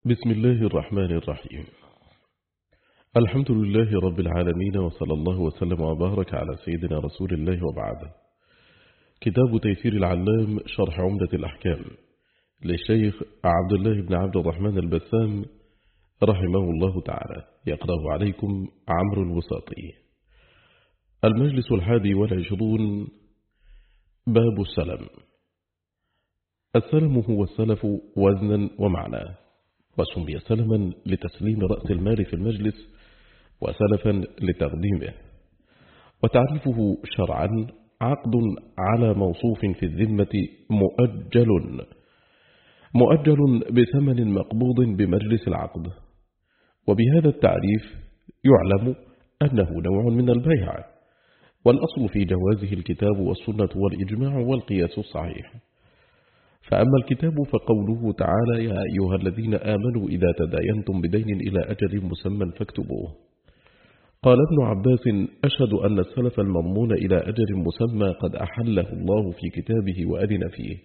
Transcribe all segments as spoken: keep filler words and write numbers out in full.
بسم الله الرحمن الرحيم. الحمد لله رب العالمين، وصلى الله وسلم وبارك على سيدنا رسول الله، وبعد. كتاب تيسير العلام شرح عمدة الأحكام للشيخ عبد الله بن عبد الرحمن البسام رحمه الله تعالى، يقرأ عليكم عمرو الوساطي. المجلس الحادي والعشرون. باب السلم. السلم هو السلف وزنا ومعنى، وسمي سلما لتسليم رأس المال في المجلس، وسلفا لتقديمه. وتعريفه شرعا: عقد على موصوف في الذمة مؤجل مؤجل بثمن مقبوض بمجلس العقد. وبهذا التعريف يعلم أنه نوع من البيع، والأصل في جوازه الكتاب والسنة والإجماع والقياس الصحيح. فأما الكتاب فقوله تعالى: يا أيها الذين آمنوا إذا تداينتم بدين إلى أجل مسمى فاكتبوه. قال ابن عباس: أشهد أن السلف المضمون إلى أجل مسمى قد أحله الله في كتابه وأذن فيه.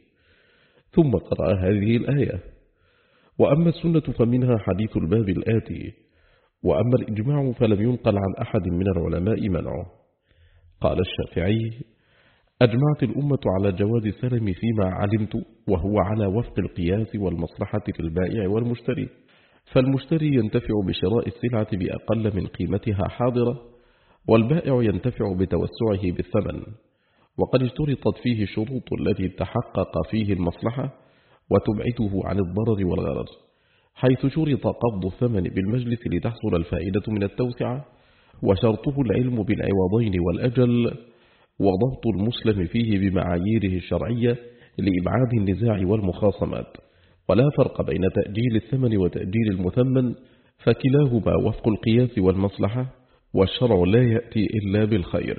ثم قرأ هذه الآية. وأما السنة فمنها حديث الباب الآتي. وأما الإجماع فلم ينقل عن أحد من العلماء منعه. قال الشافعي: أجمعت الأمة على جواز السلم فيما علمت، وهو على وفق القياس والمصلحة للبائع والمشتري. فالمشتري ينتفع بشراء السلعة بأقل من قيمتها حاضرة، والبائع ينتفع بتوسعه بالثمن. وقد اشترطت فيه الشروط التي تحقق فيه المصلحة وتبعده عن الضرر والغرر، حيث شرط قبض الثمن بالمجلس لتحصل الفائدة من التوسعة، وشرطه العلم بالعوضين والأجل، وضبط المسلم فيه بمعاييره الشرعية لإبعاد النزاع والمخاصمات. ولا فرق بين تأجيل الثمن وتأجيل المثمن، فكلاهما وفق القياس والمصلحة، والشرع لا يأتي إلا بالخير.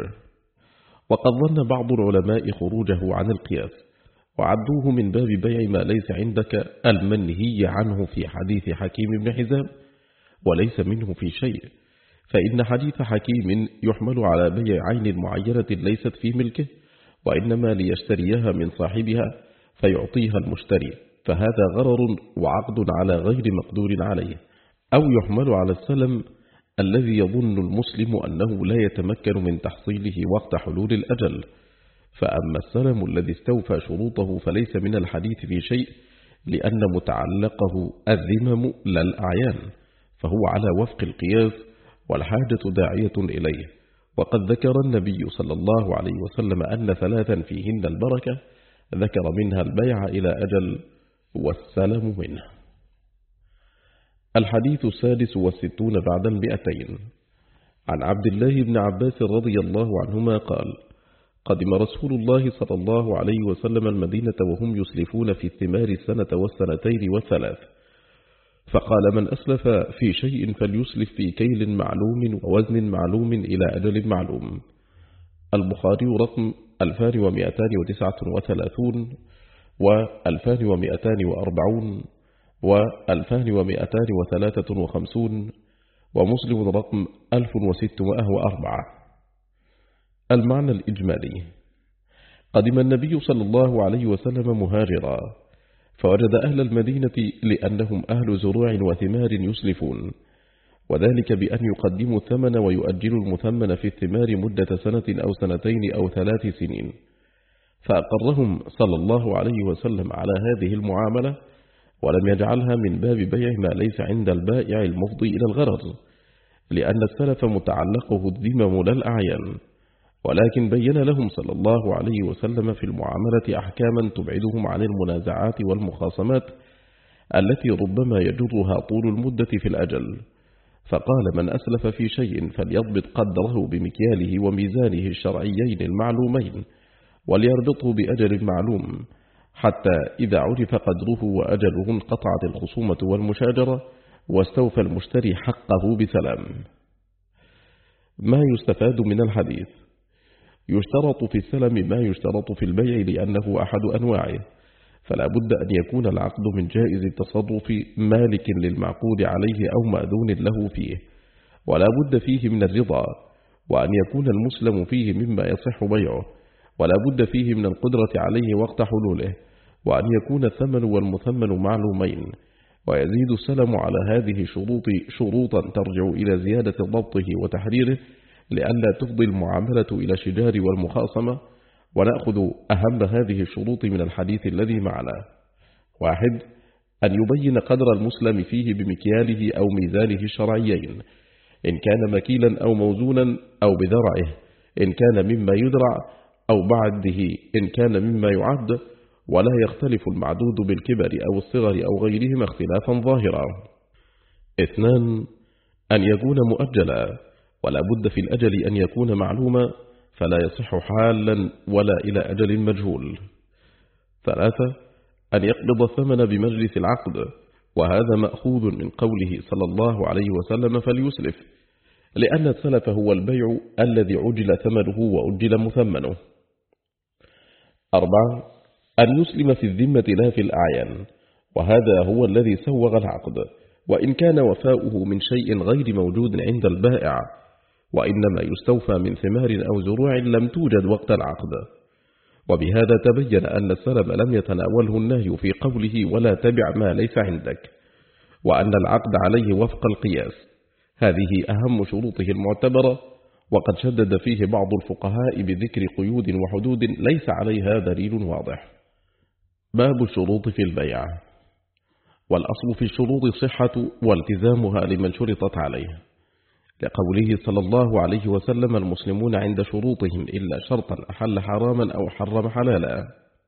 وقد ظن بعض العلماء خروجه عن القياس، وعدوه من باب بيع ما ليس عندك المنهي عنه في حديث حكيم بن حزام، وليس منه في شيء، فإن حديث حكيم يحمل على بيع عين معينة ليست في ملكه، وإنما ليشتريها من صاحبها فيعطيها المشتري، فهذا غرر وعقد على غير مقدور عليه. أو يحمل على السلم الذي يظن المسلم أنه لا يتمكن من تحصيله وقت حلول الأجل. فأما السلم الذي استوفى شروطه فليس من الحديث في شيء، لأن متعلقه الذمم لا الأعيان، فهو على وفق القياس، والحاجة داعية إليه. وقد ذكر النبي صلى الله عليه وسلم أن ثلاثا فيهن البركة، ذكر منها البيع إلى أجل، والسلم منه. الحديث السادس والستون بعد المئتين. عن عبد الله بن عباس رضي الله عنهما قال: قدم رسول الله صلى الله عليه وسلم المدينة وهم يسلفون في الثمار السنة والسنتين والثلاث، فقال: من أسلف في شيء فليسلف في كيل معلوم ووزن معلوم إلى أجل معلوم. البخاري رقم ألفان ومئتان وتسعة وثلاثون وألفان ومئتان وأربعون وألفان ومئتان وثلاثة وخمسون، ومسلم رقم ألف وستمائة وأربعة. المعنى الإجمالي: قدم النبي صلى الله عليه وسلم مهاجرا، فوجد أهل المدينة لأنهم أهل زروع وثمار يسلفون، وذلك بأن يقدموا الثمن ويؤجلوا المثمن في الثمار مدة سنة أو سنتين أو ثلاث سنين. فأقرهم صلى الله عليه وسلم على هذه المعاملة، ولم يجعلها من باب بيع ما ليس عند البائع المفضي إلى الغرر، لأن السلف متعلقه الذمم لا الأعيان، ولكن بين لهم صلى الله عليه وسلم في المعاملة أحكاما تبعدهم عن المنازعات والمخاصمات التي ربما يجرها طول المدة في الأجل. فقال: من أسلف في شيء فليضبط قدره بمكياله وميزانه الشرعيين المعلومين، وليربطه بأجل معلوم، حتى إذا عرف قدره وأجله انقطعت الخصومة والمشاجرة، واستوفى المشتري حقه بسلام. ما يستفاد من الحديث: يشترط في السلم ما يشترط في البيع لأنه أحد أنواعه، فلا بد أن يكون العقد من جائز التصرف مالك للمعقود عليه أو مأذون له فيه، ولا بد فيه من الرضا، وأن يكون المسلم فيه مما يصح بيعه، ولا بد فيه من القدرة عليه وقت حلوله، وأن يكون الثمن والمثمن معلومين، ويزيد السلم على هذه الشروط شروطا ترجع إلى زيادة ضبطه وتحريره لئلا تفضي المعاملة إلى الشجار والمخاصمة. ونأخذ أهم هذه الشروط من الحديث الذي معنا. واحد، أن يبين قدر المسلم فيه بمكياله أو ميزانه الشرعيين، إن كان مكيلا أو موزونا أو بذرعه، إن كان مما يدرع أو بعده إن كان مما يعد، ولا يختلف المعدود بالكبر أو الصغر أو غيرهما اختلافا ظاهرا. اثنان، أن يكون مؤجلا، ولا بد في الأجل أن يكون معلوما، فلا يصح حالا ولا إلى أجل مجهول. ثلاثة، أن يقبض الثمن بمجلس العقد، وهذا مأخوذ من قوله صلى الله عليه وسلم فليسلف، لأن السلف هو البيع الذي عجل ثمنه وأجل مثمنه. أربعة، أن يسلم في الذمة لا في الأعيان، وهذا هو الذي سوغ العقد، وإن كان وفاؤه من شيء غير موجود عند البائع، وإنما يستوفى من ثمار أو زروع لم توجد وقت العقد. وبهذا تبين أن السلم لم يتناوله النهي في قوله ولا تبع ما ليس عندك، وأن العقد عليه وفق القياس. هذه أهم شروطه المعتبرة، وقد شدد فيه بعض الفقهاء بذكر قيود وحدود ليس عليها دليل واضح. باب الشروط في البيع. والأصل في الشروط صحة والتزامها لمن شرطت عليه، لقوله صلى الله عليه وسلم المسلمون عند شروطهم إلا شرطا أحل حراما أو حرم حلالا.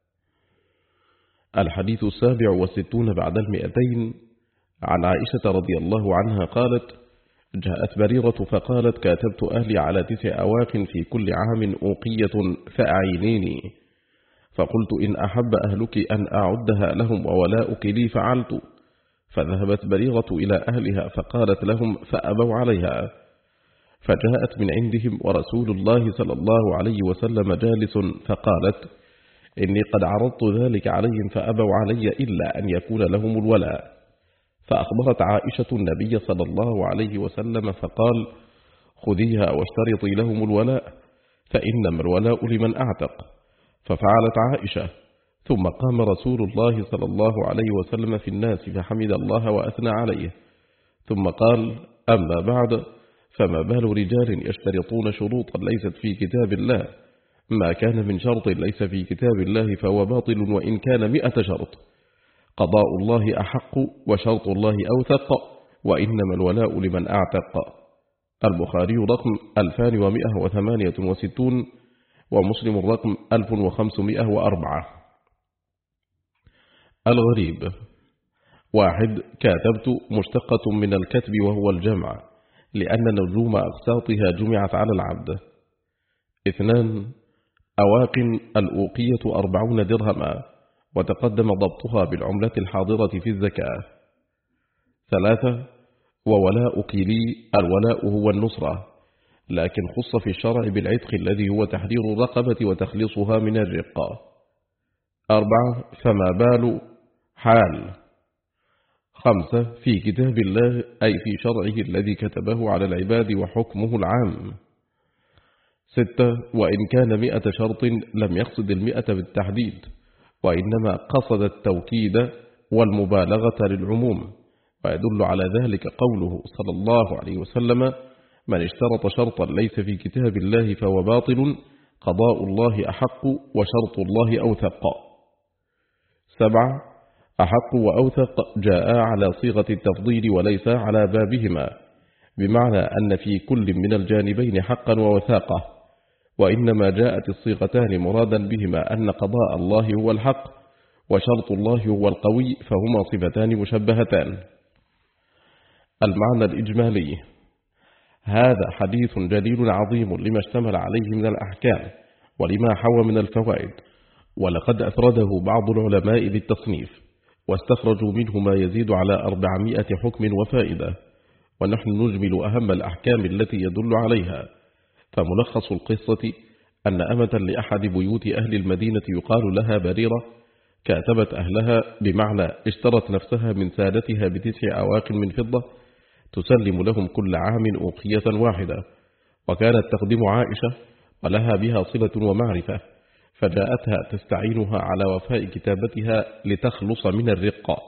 الحديث السابع والستون بعد المئتين. عن عائشة رضي الله عنها قالت: جاءت بريرة فقالت: كاتبت أهلي على تسع أواق في كل عام أوقية فأعينيني، فقلت إن أحب أهلك أن أعدها لهم وولاؤك لي فعلت. فذهبت بريرة إلى أهلها فقالت لهم فأبوا عليها، فجاءت من عندهم ورسول الله صلى الله عليه وسلم جالس، فقالت: إني قد عرضت ذلك عليهم فأبوا علي إلا أن يكون لهم الولاء. فأخبرت عائشة النبي صلى الله عليه وسلم فقال: خذيها واشترطي لهم الولاء، فإنما الولاء لمن أعتق. ففعلت عائشة، ثم قام رسول الله صلى الله عليه وسلم في الناس فحمد الله وأثنى عليه، ثم قال: أما بعد، فما بال رجال يشترطون شروطا ليست في كتاب الله، ما كان من شرط ليس في كتاب الله فهو باطل وإن كان مئة شرط، قضاء الله أحق وشرط الله أوثق، وإنما الولاء لمن أعتق. البخاري رقم ألفان ومئة وثمانية وستون، ومسلم رقم ألف وخمسمئة وأربعة. الغريب. واحد، كاتبت مشتقة من الكتب وهو الجمع، لأن نجوم أقساطها جمعت على العبد. اثنان، أواق الأوقية أربعون درهما، وتقدم ضبطها بالعملة الحاضرة في الزكاة. ثلاثة، وولاؤك لي، الولاء هو النصرة، لكن خص في الشرع بالعتق الذي هو تحرير الرقبة وتخليصها من الرق. أربعة، فما بال حال. خمسة، في كتاب الله أي في شرعه الذي كتبه على العباد وحكمه العام. ستة، وإن كان مئة شرط لم يقصد المئة بالتحديد، وإنما قصد التوكيد والمبالغة للعموم، ويدل على ذلك قوله صلى الله عليه وسلم: من اشترط شرطا ليس في كتاب الله فهو باطل، قضاء الله أحق وشرط الله أوثق. سبعة، أحق وأوثق جاء على صيغة التفضيل وليس على بابهما، بمعنى أن في كل من الجانبين حقا ووثاقة، وإنما جاءت الصيغتان مرادا بهما أن قضاء الله هو الحق وشرط الله هو القوي، فهما صفتان مشبهتان. المعنى الإجمالي. هذا حديث جليل عظيم لما اشتمل عليه من الأحكام ولما حوى من الفوائد، ولقد أفرده بعض العلماء بالتصنيف، واستخرجوا منه ما يزيد على أربعمائة حكم وفائدة، ونحن نجمل أهم الأحكام التي يدل عليها. فملخص القصة أن أمة لأحد بيوت أهل المدينة يقال لها بريرة كاتبت أهلها، بمعنى اشترت نفسها من سادتها بتسع أواق من فضة تسلم لهم كل عام أوقية واحدة، وكانت تخدم عائشة ولها بها صلة ومعرفة، فجاءتها تستعينها على وفاء كتابتها لتخلص من الرقة،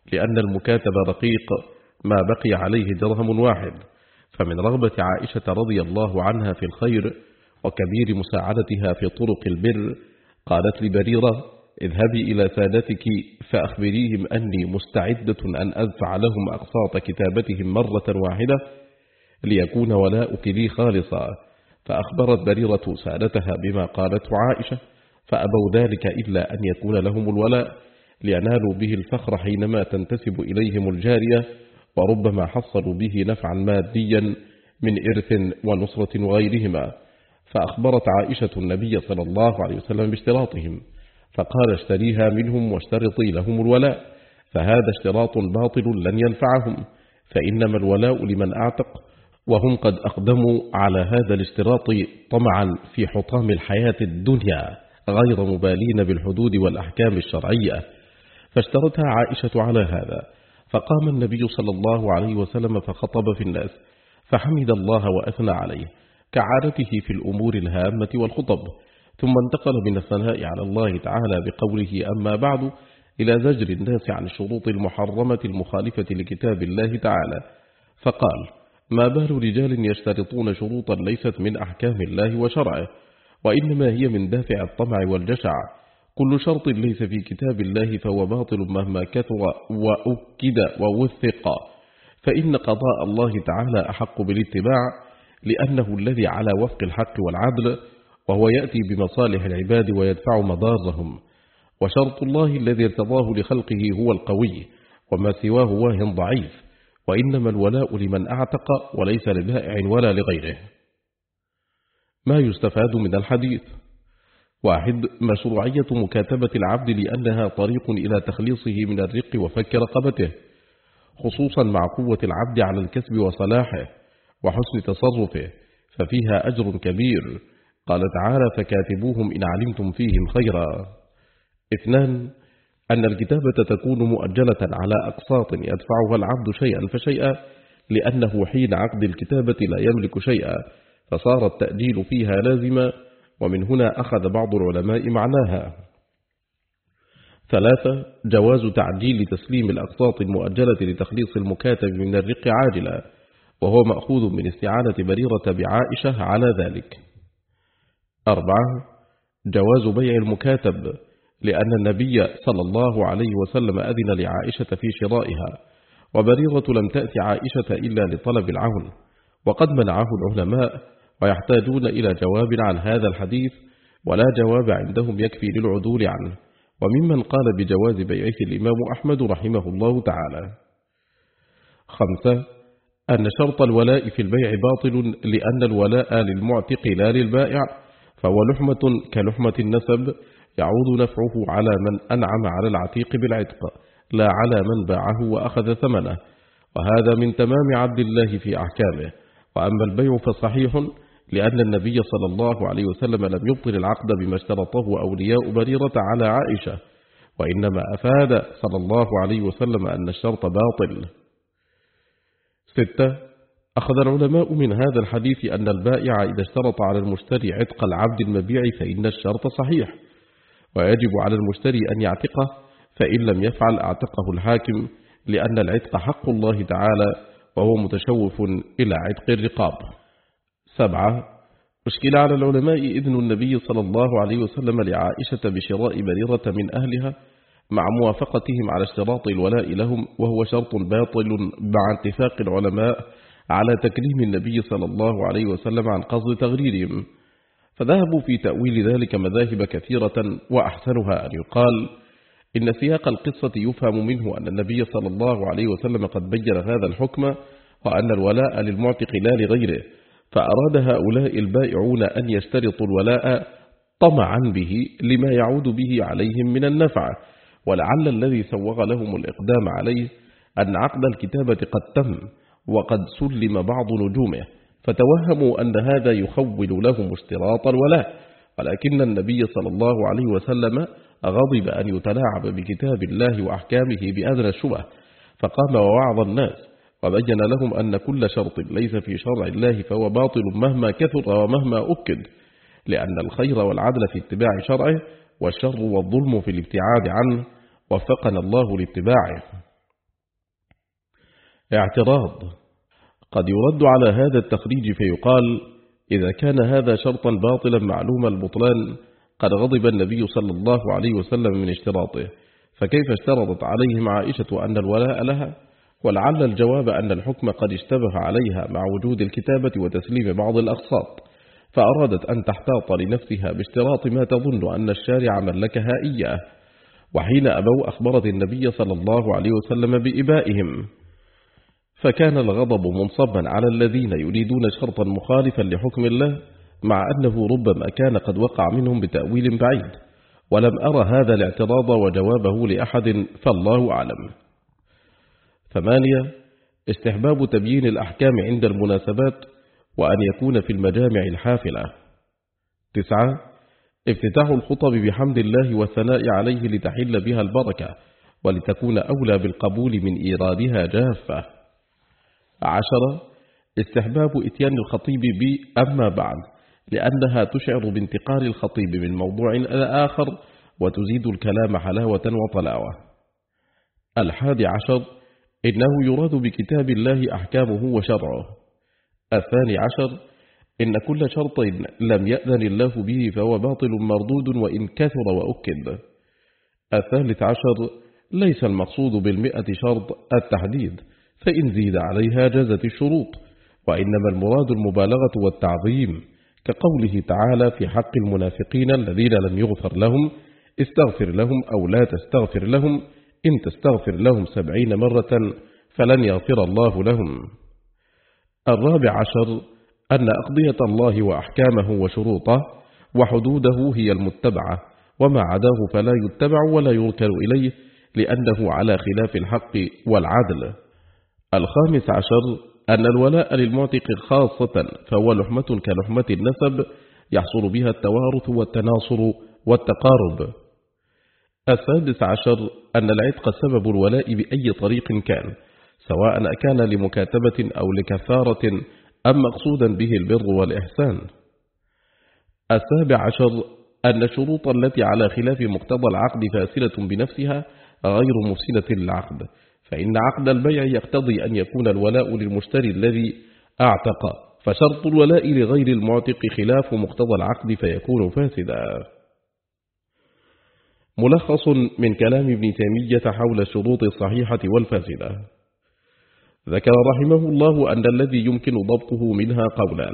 لأن المكاتب رقيق ما بقي عليه درهم واحد. فمن رغبة عائشة رضي الله عنها في الخير وكبير مساعدتها في طرق البر قالت لبريرة: اذهبي إلى سادتك فأخبريهم أني مستعدة أن أدفع لهم أقساط كتابتهم مرة واحدة ليكون ولاؤك لي خالصا. فأخبرت بريرة سادتها بما قالته عائشة، فأبوا ذلك إلا أن يكون لهم الولاء لينالوا به الفخر حينما تنتسب إليهم الجارية، وربما حصلوا به نفعا ماديا من إرث ونصرة وغيرهما. فأخبرت عائشة النبي صلى الله عليه وسلم باشتراطهم، فقال: اشتريها منهم واشترطي لهم الولاء، فهذا اشتراط باطل لن ينفعهم، فإنما الولاء لمن أعتق، وهم قد أقدموا على هذا الاشتراط طمعا في حطام الحياة الدنيا غير مبالين بالحدود والأحكام الشرعية. فاشترتها عائشة على هذا، فقام النبي صلى الله عليه وسلم فخطب في الناس، فحمد الله وأثنى عليه كعادته في الأمور الهامة والخطب، ثم انتقل من الثناء على الله تعالى بقوله: أما بعد، إلى زجر الناس عن الشروط المحرمة المخالفة لكتاب الله تعالى، فقال: ما بال رجال يشترطون شروطا ليست من أحكام الله وشرعه، وإنما هي من دافع الطمع والجشع. كل شرط ليس في كتاب الله فهو باطل مهما كثر وأكد ووثق، فإن قضاء الله تعالى أحق بالاتباع، لأنه الذي على وفق الحق والعدل، وهو يأتي بمصالح العباد ويدفع مضارهم. وشرط الله الذي ارتضاه لخلقه هو القوي، وما سواه واه ضعيف، وإنما الولاء لمن أعتق وليس لبائع ولا لغيره. ما يستفاد من الحديث: واحد، مشروعية مكاتبة العبد لأنها طريق إلى تخليصه من الرق وفك رقبته، خصوصا مع قوة العبد على الكسب وصلاحه وحسن تصرفه، ففيها أجر كبير. قال تعالى: فكاتبوهم إن علمتم فيهم خيرا. اثنان، أن الكتابة تكون مؤجلة على أقساط يدفعها العبد شيئا فشيئا، لأنه حين عقد الكتابة لا يملك شيئا، فصار التأجيل فيها لازما، ومن هنا أخذ بعض العلماء معناها. ثلاثة، جواز تعجيل تسليم الأقساط المؤجلة لتخليص المكاتب من الرق عاجلا، وهو مأخوذ من استعانة بريرة بعائشة على ذلك. أربعة، جواز بيع المكاتب، لأن النبي صلى الله عليه وسلم أذن لعائشة في شرائها، وبريرة لم تأتي عائشة إلا لطلب العون، وقد منعه العلماء، ويحتاجون إلى جواب عن هذا الحديث، ولا جواب عندهم يكفي للعدول عنه. وممن قال بجواز بيعه الإمام أحمد رحمه الله تعالى. خمسة، أن شرط الولاء في البيع باطل، لأن الولاء للمعتق لا للبائع، فهو لحمة كلحمة النسب، يعود نفعه على من أنعم على العتيق بالعتق، لا على من باعه وأخذ ثمنه، وهذا من تمام عدل الله في أحكامه. وأما البيع فصحيح، لأن النبي صلى الله عليه وسلم لم يبطل العقد بما اشترطه أولياء بريرة على عائشة، وإنما أفاد صلى الله عليه وسلم أن الشرط باطل. ستة، أخذ العلماء من هذا الحديث أن البائع إذا اشترط على المشتري عتق العبد المبيع فإن الشرط صحيح، ويجب على المشتري أن يعتقه، فإن لم يفعل أعتقه الحاكم، لأن العتق حق الله تعالى، وهو متشوف إلى عتق الرقاب. سبعة، أشكل على العلماء إذن النبي صلى الله عليه وسلم لعائشة بشراء بريرة من أهلها مع موافقتهم على اشتراط الولاء لهم، وهو شرط باطل مع اتفاق العلماء على تكريم النبي صلى الله عليه وسلم عن قصد تغريرهم، فذهبوا في تأويل ذلك مذاهب كثيرة، وأحسنها أن يقال إن سياق القصة يفهم منه أن النبي صلى الله عليه وسلم قد بين هذا الحكم، وأن الولاء للمعتق لا لغيره، فأراد هؤلاء البائعون أن يشترطوا الولاء طمعا به لما يعود به عليهم من النفع، ولعل الذي سوغ لهم الإقدام عليه أن عقد الكتابة قد تم وقد سلم بعض نجومه، فتوهموا أن هذا يخول لهم اشتراط الولاء، ولكن النبي صلى الله عليه وسلم غضب أن يتلاعب بكتاب الله وأحكامه بأدنى الشبه، فقام ووعظ الناس وبين لهم أن كل شرط ليس في شرع الله فهو باطل مهما كثر ومهما أكد، لأن الخير والعدل في اتباع شرعه، والشر والظلم في الابتعاد عنه، وفقنا الله لاتباعه. اعتراض. قد يرد على هذا التخريج فيقال: إذا كان هذا شرطا باطلا معلوم البطلان قد غضب النبي صلى الله عليه وسلم من اشتراطه، فكيف اشترطت عليهم عائشة أن الولاء لها؟ ولعل الجواب أن الحكم قد اشتبه عليها مع وجود الكتابة وتسليم بعض الأقساط، فأرادت أن تحتاط لنفسها باشتراط ما تظن أن الشارع ملكها إياه، وحين أبوا أخبرت النبي صلى الله عليه وسلم بإبائهم، فكان الغضب منصبا على الذين يريدون شرطا مخالفا لحكم الله، مع أنه ربما كان قد وقع منهم بتأويل بعيد، ولم أرى هذا الاعتراض وجوابه لأحد فالله أعلم. ثمانية: استحباب تبيين الأحكام عند المناسبات وأن يكون في المجامع الحافلة. تسعة: افتتاح الخطب بحمد الله والثناء عليه لتحل بها البركة ولتكون أولى بالقبول من إيرادها جافة. عشرة: استحباب إتيان الخطيب بأما بعد، لأنها تشعر بانتقال الخطيب من موضوع إلى آخر وتزيد الكلام حلاوة وطلاوة. الحادي عشر: إنه يراد بكتاب الله أحكامه وشرعه. الثاني عشر: إن كل شرط لم يأذن الله به فهو باطل مردود وإن كثر وأكد. الثالث عشر: ليس المقصود بالمئة شرط التحديد، فإن زيد عليها جازت الشروط، وإنما المراد المبالغة والتعظيم، كقوله تعالى في حق المنافقين الذين لم يغفر لهم: استغفر لهم أو لا تستغفر لهم، إن تستغفر لهم سبعين مرة فلن يغفر الله لهم. الرابع عشر: أن أقضية الله وأحكامه وشروطه وحدوده هي المتبعة، وما عداه فلا يتبع ولا يركن إليه، لأنه على خلاف الحق والعدل. الخامس عشر: أن الولاء للمعتق خاصة فهو لحمة كلحمة النسب يحصل بها التوارث والتناصر والتقارب. السادس عشر: أن العتق سبب الولاء بأي طريق كان، سواء أكان لمكاتبة أو لكفارة أم مقصودا به البر والإحسان. السابع عشر: أن الشروط التي على خلاف مقتضى العقد فاسدة بنفسها غير مفسدة للعقد، فإن عقد البيع يقتضي أن يكون الولاء للمشتري الذي أعتق، فشرط الولاء لغير المعتق خلاف مقتضى العقد فيكون فاسدا. ملخص من كلام ابن تيمية حول الشروط الصحيحة والفاسدة. ذكر رحمه الله أن الذي يمكن ضبطه منها قولان: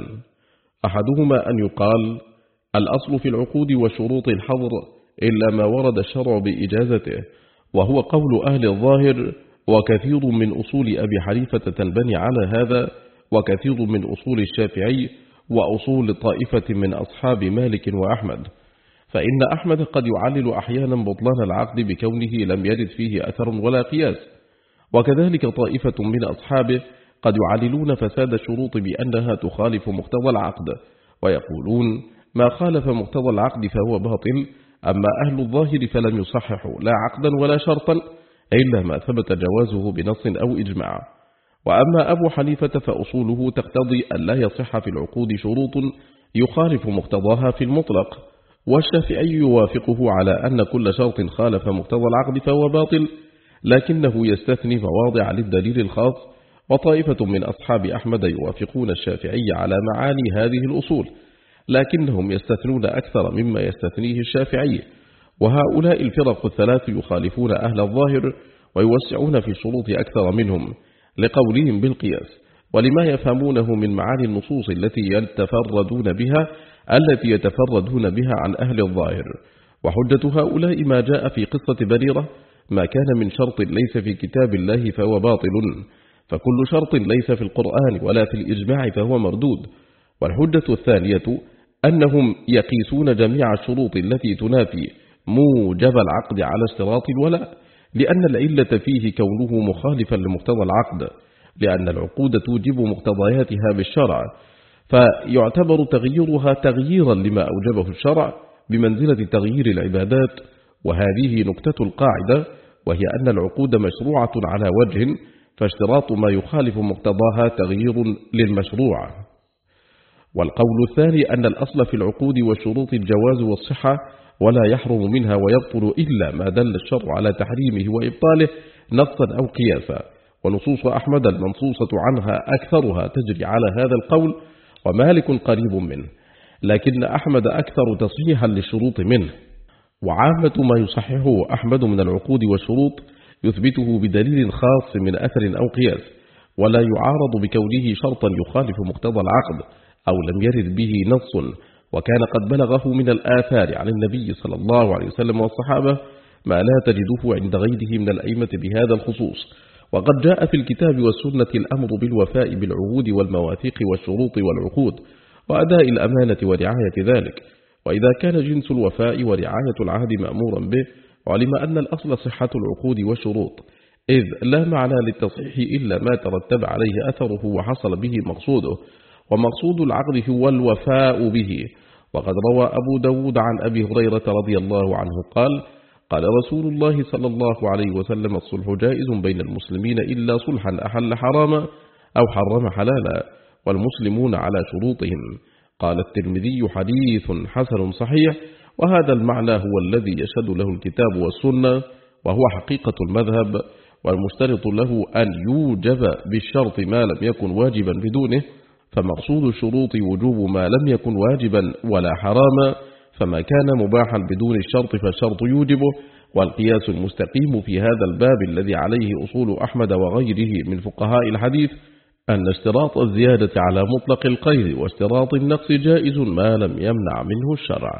أحدهما أن يقال الأصل في العقود والشروط الحظر إلا ما ورد الشرع بإجازته، وهو قول أهل الظاهر، وكثير من أصول أبي حنيفة تنبني على هذا، وكثير من أصول الشافعي، وأصول طائفة من أصحاب مالك وأحمد، فإن أحمد قد يعلل أحيانا بطلان العقد بكونه لم يرد فيه أثر ولا قياس، وكذلك طائفة من أصحابه قد يعللون فساد الشروط بأنها تخالف مقتضى العقد، ويقولون ما خالف مقتضى العقد فهو باطل، أما أهل الظاهر فلم يصححوا لا عقدا ولا شرطا إلا ما ثبت جوازه بنص أو إجماع. وأما أبو حنيفة فأصوله تقتضي أن لا يصح في العقود شروط يخالف مقتضاها في المطلق، والشافعي يوافقه على أن كل شرط خالف مقتضى العقد فهو باطل، لكنه يستثني مواضع للدليل الخاص، وطائفة من أصحاب أحمد يوافقون الشافعي على معاني هذه الأصول، لكنهم يستثنون أكثر مما يستثنيه الشافعي، وهؤلاء الفرق الثلاث يخالفون أهل الظاهر ويوسعون في الشروط أكثر منهم لقولهم بالقياس، ولما يفهمونه من معاني النصوص التي يتفردون بها التي يتفردون بها عن أهل الظاهر. وحجة هؤلاء ما جاء في قصة بريرة: ما كان من شرط ليس في كتاب الله فهو باطل، فكل شرط ليس في القرآن ولا في الإجماع فهو مردود. والحجة الثانية أنهم يقيسون جميع الشروط التي تنافي موجب العقد على اشتراط الولاء، لأن العلة فيه كونه مخالفا لمقتضى العقد، لأن العقود توجب مقتضياتها بالشرع، فيعتبر تغييرها تغييرا لما أوجبه الشرع بمنزلة تغيير العبادات. وهذه نكتة القاعدة، وهي أن العقود مشروعة على وجه، فاشتراط ما يخالف مقتضاها تغيير للمشروع. والقول الثاني أن الأصل في العقود والشروط الجواز والصحة، ولا يحرم منها ويبطل إلا ما دل الشرع على تحريمه وإبطاله نصا أو قياسا، ونصوص أحمد المنصوصة عنها أكثرها تجري على هذا القول، ومالك قريب منه، لكن أحمد أكثر تصحيحا للشروط منه. وعامة ما يصححه أحمد من العقود والشروط يثبته بدليل خاص من أثر أو قياس، ولا يعارض بكونه شرطا يخالف مقتضى العقد أو لم يرد به نص، وكان قد بلغه من الآثار عن النبي صلى الله عليه وسلم والصحابة ما لا تجده عند غيره من الأئمة بهذا الخصوص. وقد جاء في الكتاب والسنة الأمر بالوفاء بالعهود والمواثيق والشروط والعقود وأداء الأمانة ورعاية ذلك. وإذا كان جنس الوفاء ورعاية العهد مأمورا به، علم أن الأصل صحة العقود والشروط، إذ لا معنى للتصحيح إلا ما ترتب عليه أثره وحصل به مقصوده، ومقصود العقد هو الوفاء به. وقد روى أبو داود عن أبي هريرة رضي الله عنه قال: قال رسول الله صلى الله عليه وسلم: الصلح جائز بين المسلمين إلا صلحا أحل حراما أو حرم حلالا، والمسلمون على شروطهم. قال الترمذي: حديث حسن صحيح. وهذا المعنى هو الذي يشهد له الكتاب والسنة، وهو حقيقة المذهب، والمشترط له أن يوجب بالشرط ما لم يكن واجبا بدونه، فمقصود الشروط وجوب ما لم يكن واجبا ولا حراما، فما كان مباحا بدون الشرط فالشرط يوجبه. والقياس المستقيم في هذا الباب الذي عليه أصول أحمد وغيره من فقهاء الحديث أن اشتراط الزيادة على مطلق القيد واشتراط النقص جائز ما لم يمنع منه الشرع.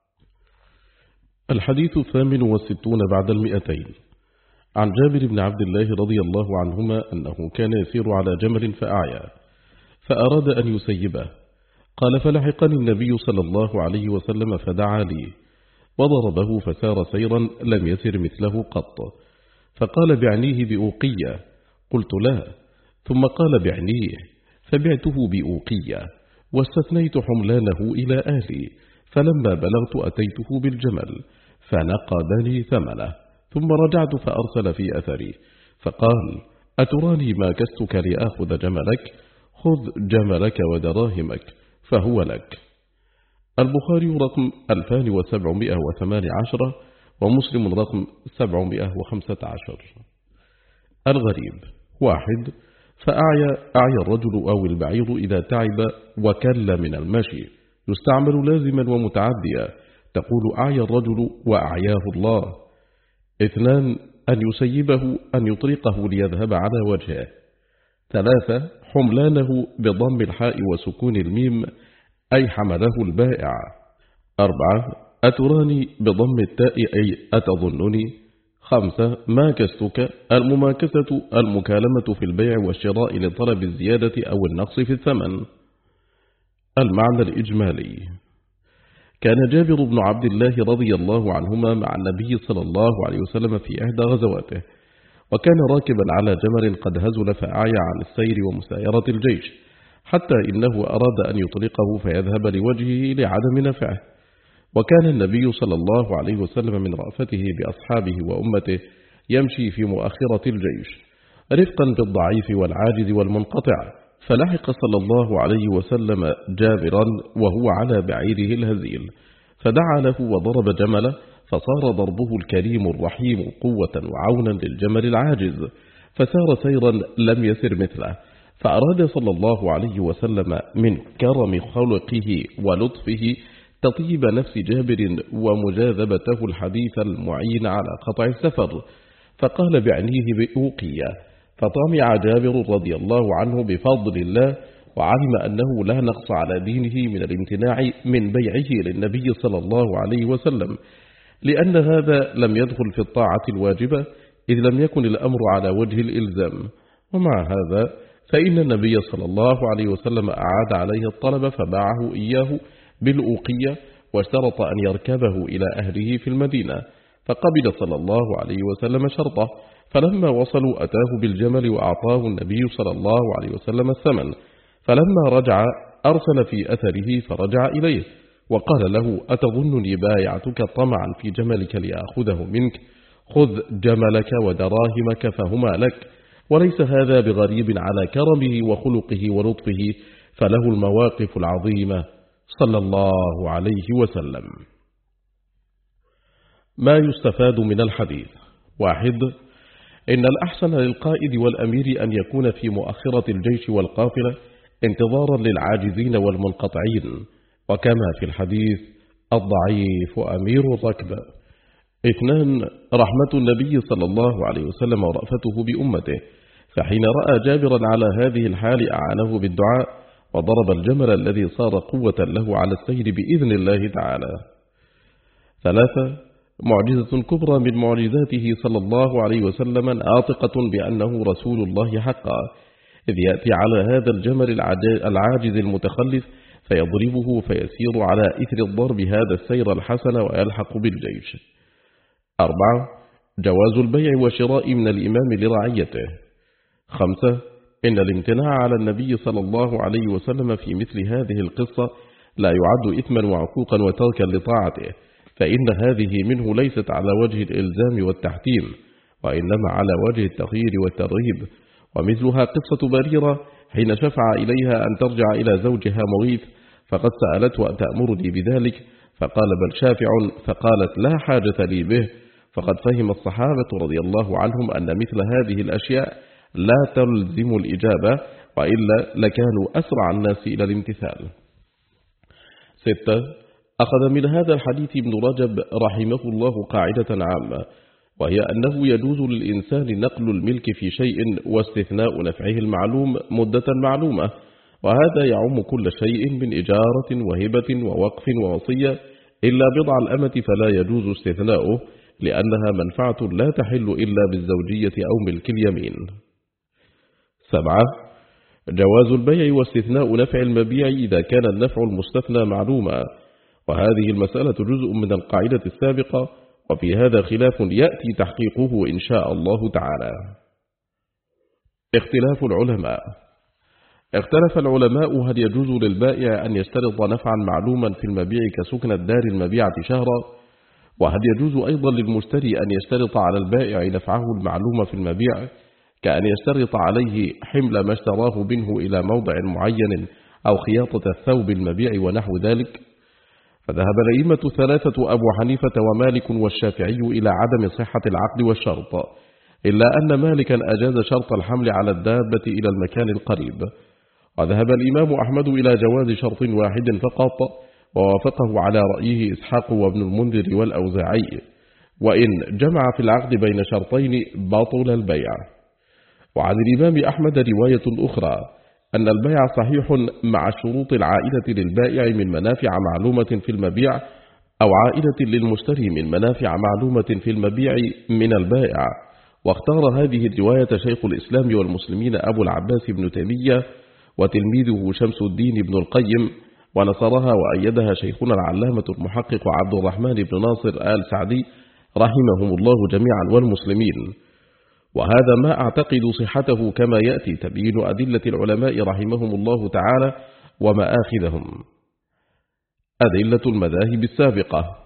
الحديث الثامن والستون بعد المئتين، عن جابر بن عبد الله رضي الله عنهما أنه كان يسير على جمل فأعيا فأراد أن يسيبه، قال: فلحقني النبي صلى الله عليه وسلم فدعا لي وضربه فسار سيرا لم يسر مثله قط، فقال: بعنيه بأوقية. قلت: لا. ثم قال: بعنيه، فبعته بأوقية، واستثنيت حملانه إلى أهلي، فلما بلغت أتيته بالجمل فنقدني ثمنه، ثم رجعت فأرسل في أثري فقال: أتراني ما كستك لآخذ جملك؟ خذ جملك ودراهمك فهو لك. البخاري رقم ألفان وسبعمائة وثمانية عشر، ومسلم رقم سبعمائة وخمسة عشر. الغريب: واحد، فأعيا أعيا الرجل أو البعير إذا تعب وكل من المشي، يستعمل لازما ومتعديا، تقول أعيا الرجل وأعياه الله. اثنان، أن يسيبه أن يطرقه ليذهب على وجهه. ثلاثة، حملانه بضم الحاء وسكون الميم، أي حمله البائع. أربعة، أتراني بضم التاء أي أتظنني. خمسة، ماكستك، المماكسة المكالمة في البيع والشراء لطلب الزيادة أو النقص في الثمن. المعنى الإجمالي: كان جابر بن عبد الله رضي الله عنهما مع النبي صلى الله عليه وسلم في إحدى غزواته، وكان راكبا على جمل قد هزل فأعيا عن السير ومسايرة الجيش، حتى إنه أراد أن يطلقه فيذهب لوجهه لعدم نفعه. وكان النبي صلى الله عليه وسلم من رأفته بأصحابه وأمته يمشي في مؤخرة الجيش رفقا بالضعيف والعاجز والمنقطع، فلحق صلى الله عليه وسلم جابرا وهو على بعيره الهزيل، فدعا له وضرب جمله، فصار ضربه الكريم الرحيم قوة وعونا للجمل العاجز، فسار سيرا لم يسر مثله. فأراد صلى الله عليه وسلم من كرم خلقه ولطفه تطيب نفس جابر ومجاذبته الحديث المعين على قطع السفر، فقال: بعنيه بأوقية. فطمع جابر رضي الله عنه بفضل الله، وعلم أنه لا نقص على دينه من الامتناع من بيعه للنبي صلى الله عليه وسلم، لأن هذا لم يدخل في الطاعة الواجبة، إذ لم يكن الأمر على وجه الإلزام. ومع هذا فإن النبي صلى الله عليه وسلم أعاد عليه الطلب فباعه إياه بالأوقية، واشترط أن يركبه إلى أهله في المدينة، فقبل صلى الله عليه وسلم شرطه. فلما وصلوا أتاه بالجمل وأعطاه النبي صلى الله عليه وسلم الثمن، فلما رجع أرسل في أثره فرجع إليه وقال له: أتظنني بايعتك طمعا في جملك لأخذه منك؟ خذ جملك ودراهمك فهما لك. وليس هذا بغريب على كرمه وخلقه ولطفه، فله المواقف العظيمة صلى الله عليه وسلم. ما يستفاد من الحديث: واحد، إن الأحسن للقائد والأمير أن يكون في مؤخرة الجيش والقافلة انتظارا للعاجزين والمنقطعين، وكما في الحديث الضعيف أمير الركب. اثنان، رحمة النبي صلى الله عليه وسلم ورأفته بأمته، فحين رأى جابرا على هذه الحال أعانه بالدعاء وضرب الجمل الذي صار قوة له على السير بإذن الله تعالى. ثلاثة، معجزة كبرى من معجزاته صلى الله عليه وسلم ناطقة بأنه رسول الله حقا، إذ يأتي على هذا الجمل العاجز المتخلف فيضربه فيسير على إثر الضرب هذا السير الحسن ويلحق بالجيش. أربعة، جواز البيع والشراء من الإمام لرعيته. خمسة، إن الامتناع على النبي صلى الله عليه وسلم في مثل هذه القصة لا يعد إثما وعقوقا وتركا لطاعته، فإن هذه منه ليست على وجه الإلزام والتحتيم، وإنما على وجه التخيير والترغيب. ومثلها قصة بريرة حين شفع إليها أن ترجع إلى زوجها مغيث، فقد سألته أن تأمرني بذلك، فقال بل شافع، فقالت لا حاجة لي به. فقد فهم الصحابة رضي الله عنهم أن مثل هذه الأشياء لا تلزم الإجابة، وإلا لكانوا أسرع الناس إلى الامتثال. ستة، أخذ من هذا الحديث ابن رجب رحمه الله قاعدة عامة، وهي أنه يجوز للإنسان نقل الملك في شيء واستثناء نفعه المعلوم مدة معلومة، وهذا يعم كل شيء من إجارة وهبة ووقف ووصية، إلا بضع الأمة فلا يجوز استثناؤه، لأنها منفعة لا تحل إلا بالزوجية أو ملك اليمين. سبعة، جواز البيع واستثناء نفع المبيع إذا كان النفع المستثنى معلوما، وهذه المسألة جزء من القاعدة السابقة، وفي هذا خلاف يأتي تحقيقه إن شاء الله تعالى. اختلاف العلماء. اختلف العلماء هل يجوز للبائع أن يشترط نفعا معلوما في المبيع كسكن الدار المبيعة شهرا، وهل يجوز أيضا للمشتري أن يشترط على البائع نفعه المعلوم في المبيع، كأن يشترط عليه حمل ما اشتراه منه إلى موضع معين أو خياطة الثوب المبيع ونحو ذلك. فذهب الأئمة الثلاثة أبو حنيفة ومالك والشافعي إلى عدم صحة العقد والشرط، إلا أن مالكا أجاز شرط الحمل على الدابة إلى المكان القريب، وذهب الإمام أحمد إلى جواز شرط واحد فقط، ووافقه على رأيه إسحاق وابن المنذر والأوزاعي، وإن جمع في العقد بين شرطين بطل البيع. وعن الإمام أحمد رواية أخرى أن البيع صحيح مع الشروط العائلة للبائع من منافع معلومة في المبيع، أو عائلة للمشتري من منافع معلومة في المبيع من البائع. واختار هذه الرواية شيخ الإسلام والمسلمين أبو العباس بن تيمية وتلميذه شمس الدين بن القيم، ونصرها وأيدها شيخنا العلامة المحقق عبد الرحمن بن ناصر آل سعدي رحمهم الله جميعا والمسلمين. وهذا ما أعتقد صحته كما يأتي تبيين أدلة العلماء رحمهم الله تعالى ومآخذهم. أدلة المذاهب السابقة.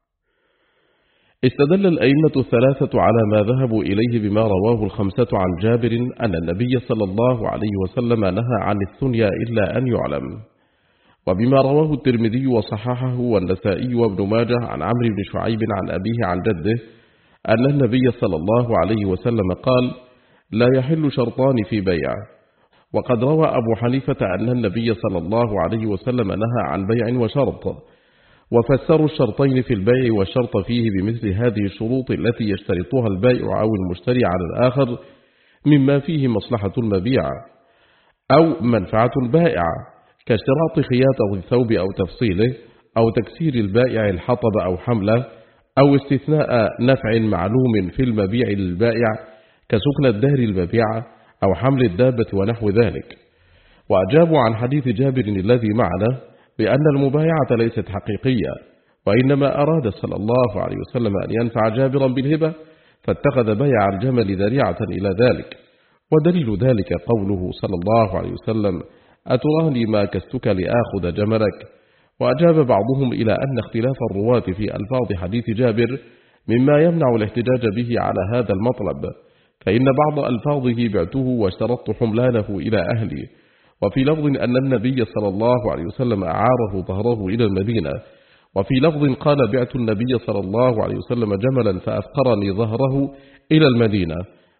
استدل الأئمة الثلاثة على ما ذهبوا إليه بما رواه الخمسة عن جابر أن النبي صلى الله عليه وسلم نهى عن الثنيا إلا أن يعلم، وبما رواه الترمذي وصححه والنسائي وابن ماجه عن عمرو بن شعيب عن أبيه عن جده أن النبي صلى الله عليه وسلم قال: لا يحل شرطان في بيع. وقد روى أبو حنيفة أن النبي صلى الله عليه وسلم نهى عن بيع وشرط، وفسروا الشرطين في البيع والشرط فيه بمثل هذه الشروط التي يشترطها البائع أو المشتري على الآخر مما فيه مصلحة المبيع أو منفعة البائع، كاشتراط خياطة الثوب أو تفصيله، أو تكسير البائع الحطب أو حمله، أو استثناء نفع معلوم في المبيع للبائع كسكن الدار المبيعة أو حمل الدابة ونحو ذلك. وأجابوا عن حديث جابر الذي معنا بأن المبايعة ليست حقيقية، وإنما أراد صلى الله عليه وسلم أن ينفع جابرا بالهبة، فاتخذ بيع الجمل ذريعة إلى ذلك. ودليل ذلك قوله صلى الله عليه وسلم: أتراني ما كستك لآخذ جملك. وأجاب بعضهم إلى أن اختلاف الرواة في ألفاظ حديث جابر مما يمنع الاحتجاج به على هذا المطلب، فإن بعض ألفاظه بعته واشترطت حملانه إلى أهلي، وفي لفظ أن النبي صلى الله عليه وسلم أعاره ظهره إلى المدينة، وفي لفظ قال: بعت النبي صلى الله عليه وسلم جملا فأفقرني ظهره إلى المدينة.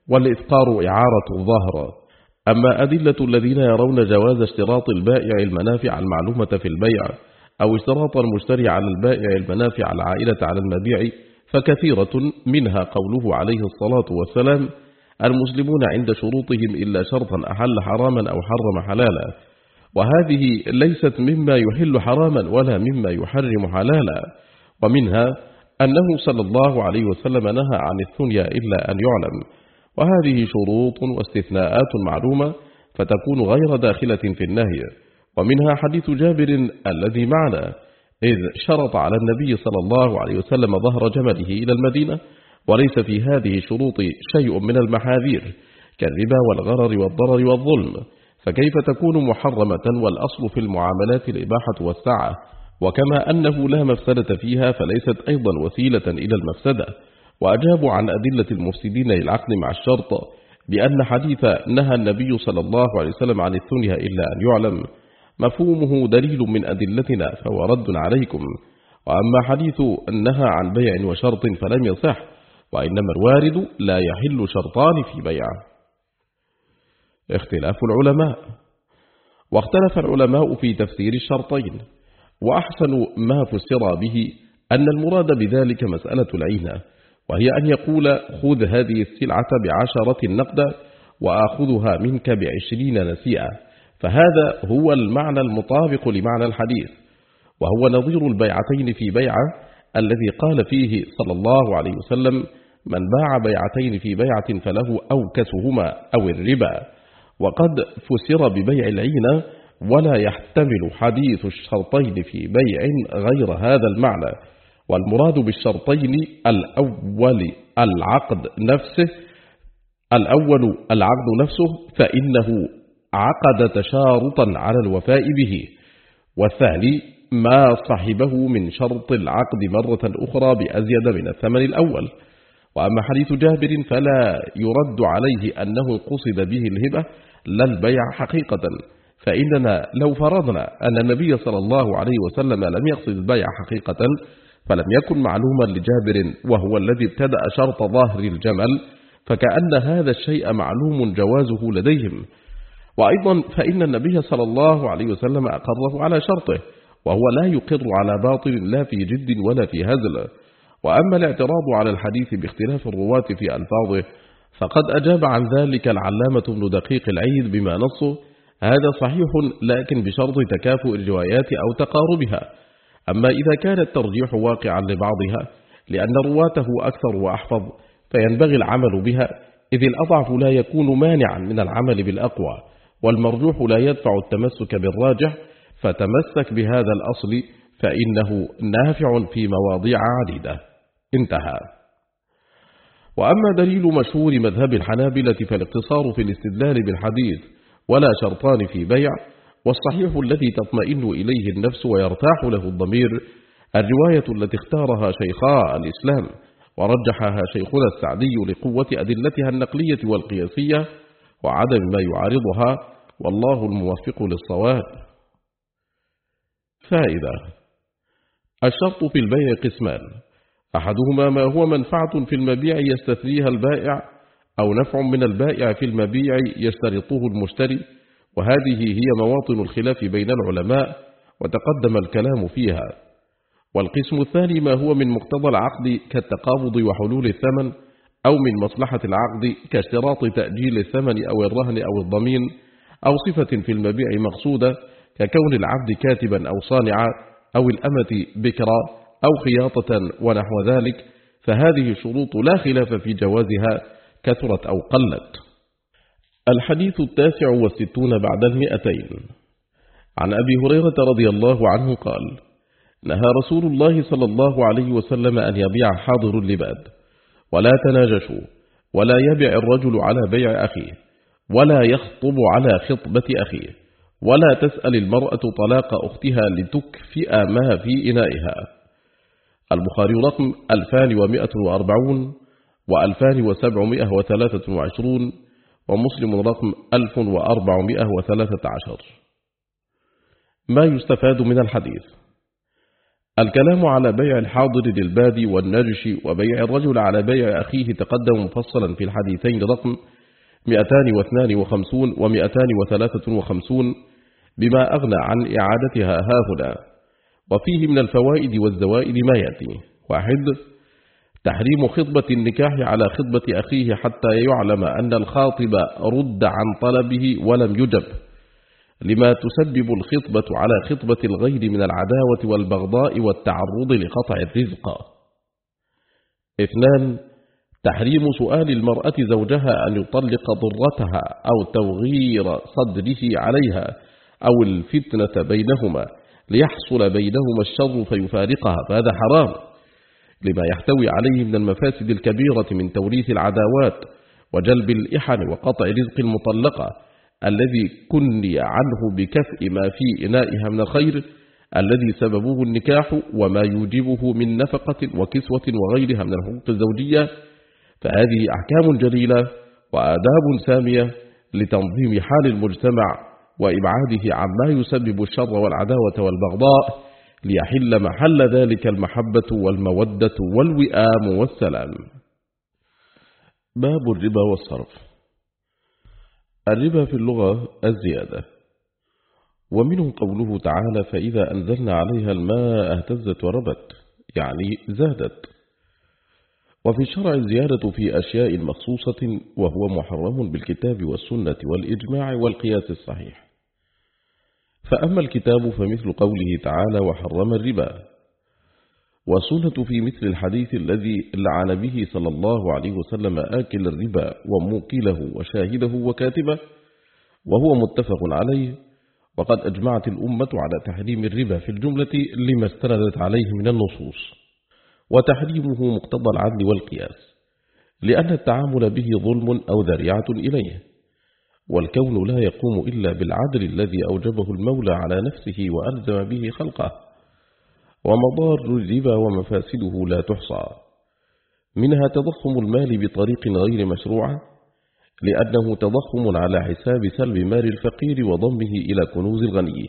والإذقار إعارة الظهر. أما أدلة الذين يرون جواز اشتراط البائع المنافع المعلومة في البيع أو اشتراط المشتري على البائع المنافع العائلة على المبيع فكثيرة، منها قوله عليه الصلاة والسلام: المسلمون عند شروطهم إلا شرطا أحل حراما أو حرم حلالا. وهذه ليست مما يحل حراما ولا مما يحرم حلالا. ومنها أنه صلى الله عليه وسلم نهى عن الثنيا إلا أن يعلم، وهذه شروط واستثناءات معلومة فتكون غير داخلة في النهي. ومنها حديث جابر الذي معنا، إذ شرط على النبي صلى الله عليه وسلم ظهر جمله إلى المدينة، وليس في هذه الشروط شيء من المحاذير كالربا والغرر والضرر والظلم، فكيف تكون محرمة والأصل في المعاملات الإباحة والسعة؟ وكما أنه لا مفسدة فيها فليست أيضا وسيلة إلى المفسدة. وأجابوا عن أدلة المفسدين للعقد مع الشرط بأن حديث نهى النبي صلى الله عليه وسلم عن الثنيا إلا أن يعلم مفهومه دليل من أدلتنا فهو رد عليكم. وأما حديث نهى عن بيع وشرط فلم يصح، وإنما الوارد لا يحل شرطان في بيع. اختلاف العلماء. واختلف العلماء في تفسير الشرطين، وأحسن ما فسر به أن المراد بذلك مسألة العينة، وهي أن يقول: خذ هذه السلعة بعشرة نقدا وآخذها منك بعشرين نسيئة، فهذا هو المعنى المطابق لمعنى الحديث، وهو نظير البيعتين في بيعة الذي قال فيه صلى الله عليه وسلم: من باع بيعتين في بيعة فله أوكسهما أو الربا. وقد فسر ببيع العينة، ولا يحتمل حديث الشرطين في بيع غير هذا المعنى. والمراد بالشرطين الأول العقد نفسه الأول العقد نفسه فإنه عقد تشارطا على الوفاء به، والثاني ما صحبه من شرط العقد مرة أخرى بأزيد من الثمن الأول. وأما حديث جابر فلا يرد عليه أنه قصد به الهبة لا البيع حقيقة، فإننا لو فرضنا أن النبي صلى الله عليه وسلم لم يقصد البيع حقيقة فلم يكن معلوما لجابر وهو الذي ابتدأ شرط ظاهر الجمل، فكأن هذا الشيء معلوم جوازه لديهم. وأيضا فإن النبي صلى الله عليه وسلم أقره على شرطه، وهو لا يقر على باطل لا في جد ولا في هزل. وأما الاعتراض على الحديث باختلاف الرواة في ألفاظه فقد أجاب عن ذلك العلامة ابن دقيق العيد بما نصه: هذا صحيح لكن بشرط تكافؤ الروايات أو تقاربها. أما إذا كان الترجيح واقعا لبعضها لأن رواته أكثر وأحفظ فينبغي العمل بها، إذ الأضعف لا يكون مانعا من العمل بالأقوى، والمرجوح لا يدفع التمسك بالراجح، فتمسك بهذا الأصل فإنه نافع في مواضيع عديدة. انتهى. وأما دليل مشهور مذهب الحنابلة فالاقتصار في الاستدلال بالحديث ولا شرطان في بيع، والصحيح الذي تطمئن إليه النفس ويرتاح له الضمير الرواية التي اختارها شيخا الإسلام ورجحها شيخنا السعدي لقوة أدلتها النقلية والقياسية وعدم ما يعارضها، والله الموفق للصواب. فائدة: الشرط في البيع قسمان: أحدهما ما هو منفعة في المبيع يستثنيها البائع، أو نفع من البائع في المبيع يشترطه المشتري، وهذه هي مواطن الخلاف بين العلماء وتقدم الكلام فيها. والقسم الثاني ما هو من مقتضى العقد كالتقابض وحلول الثمن، أو من مصلحة العقد كاشتراط تأجيل الثمن أو الرهن أو الضمين، أو صفة في المبيع مقصودة ككون العبد كاتبا أو صانعا، أو الأمة بكرا أو خياطة ونحو ذلك، فهذه شروط لا خلاف في جوازها كثرت أو قلت. الحديث التاسع والستون بعد المئتين. عن أبي هريرة رضي الله عنه قال: نهى رسول الله صلى الله عليه وسلم أن يبيع حاضر اللباد، ولا تناجشوا، ولا يبيع الرجل على بيع أخيه، ولا يخطب على خطبة أخيه، ولا تسأل المرأة طلاق أختها لتكفئ ما في إنائها. البخاري رقم ألفان ومئة وأربعون وألفان وسبعمائة وثلاثة وعشرون، ومسلم رقم ألف وأربعمائة وثلاثة عشر. ما يستفاد من الحديث: الكلام على بيع الحاضر للبادي والنجش وبيع الرجل على بيع أخيه تقدم مفصلا في الحديثين رقم مئتان واثنان وخمسون ومئتان وثلاثة وخمسون بما أغنى عن إعادتها هاهنا. وفيه من الفوائد والزوائد ما يأتي: واحد، تحريم خطبة النكاح على خطبة أخيه حتى يعلم أن الخاطب رد عن طلبه ولم يجب، لما تسبب الخطبة على خطبة الغير من العداوة والبغضاء والتعرض لقطع الرزق. اثنان، تحريم سؤال المرأة زوجها أن يطلق ضرتها أو توغير صدره عليها أو الفتنة بينهما ليحصل بينهما الشر فيفارقها، فهذا حرام لما يحتوي عليه من المفاسد الكبيرة من توريث العداوات وجلب الإحن وقطع رزق المطلقة الذي كني عنه بكفء ما في إنائها من الخير الذي سببه النكاح وما يوجبه من نفقة وكسوة وغيرها من الحقوق الزوجية. فهذه أحكام جليلة وآداب سامية لتنظيم حال المجتمع وإبعاده عما يسبب الشر والعداوة والبغضاء، ليحل محل ذلك المحبة والمودة والوئام والسلام. باب الربا والصرف. الربا في اللغة الزيادة، ومنه قوله تعالى: فإذا أنزلنا عليها الماء اهتزت وربت، يعني زادت. وفي الشرع الزيادة في أشياء مخصوصة، وهو محرم بالكتاب والسنة والإجماع والقياس الصحيح. فأما الكتاب فمثل قوله تعالى: وحرم الربا، والسنة في مثل الحديث الذي لعن به صلى الله عليه وسلم آكل الربا وموكله وشاهده وكاتبه، وهو متفق عليه. وقد أجمعت الأمة على تحريم الربا في الجملة لما استندت عليه من النصوص، وتحريمه مقتضى العدل والقياس، لأن التعامل به ظلم أو ذريعة إليه، والكون لا يقوم إلا بالعدل الذي أوجبه المولى على نفسه وألزم به خلقه. ومضار الربا ومفاسده لا تحصى، منها تضخم المال بطريق غير مشروعة، لأنه تضخم على حساب سلب مال الفقير وضمه إلى كنوز الغني،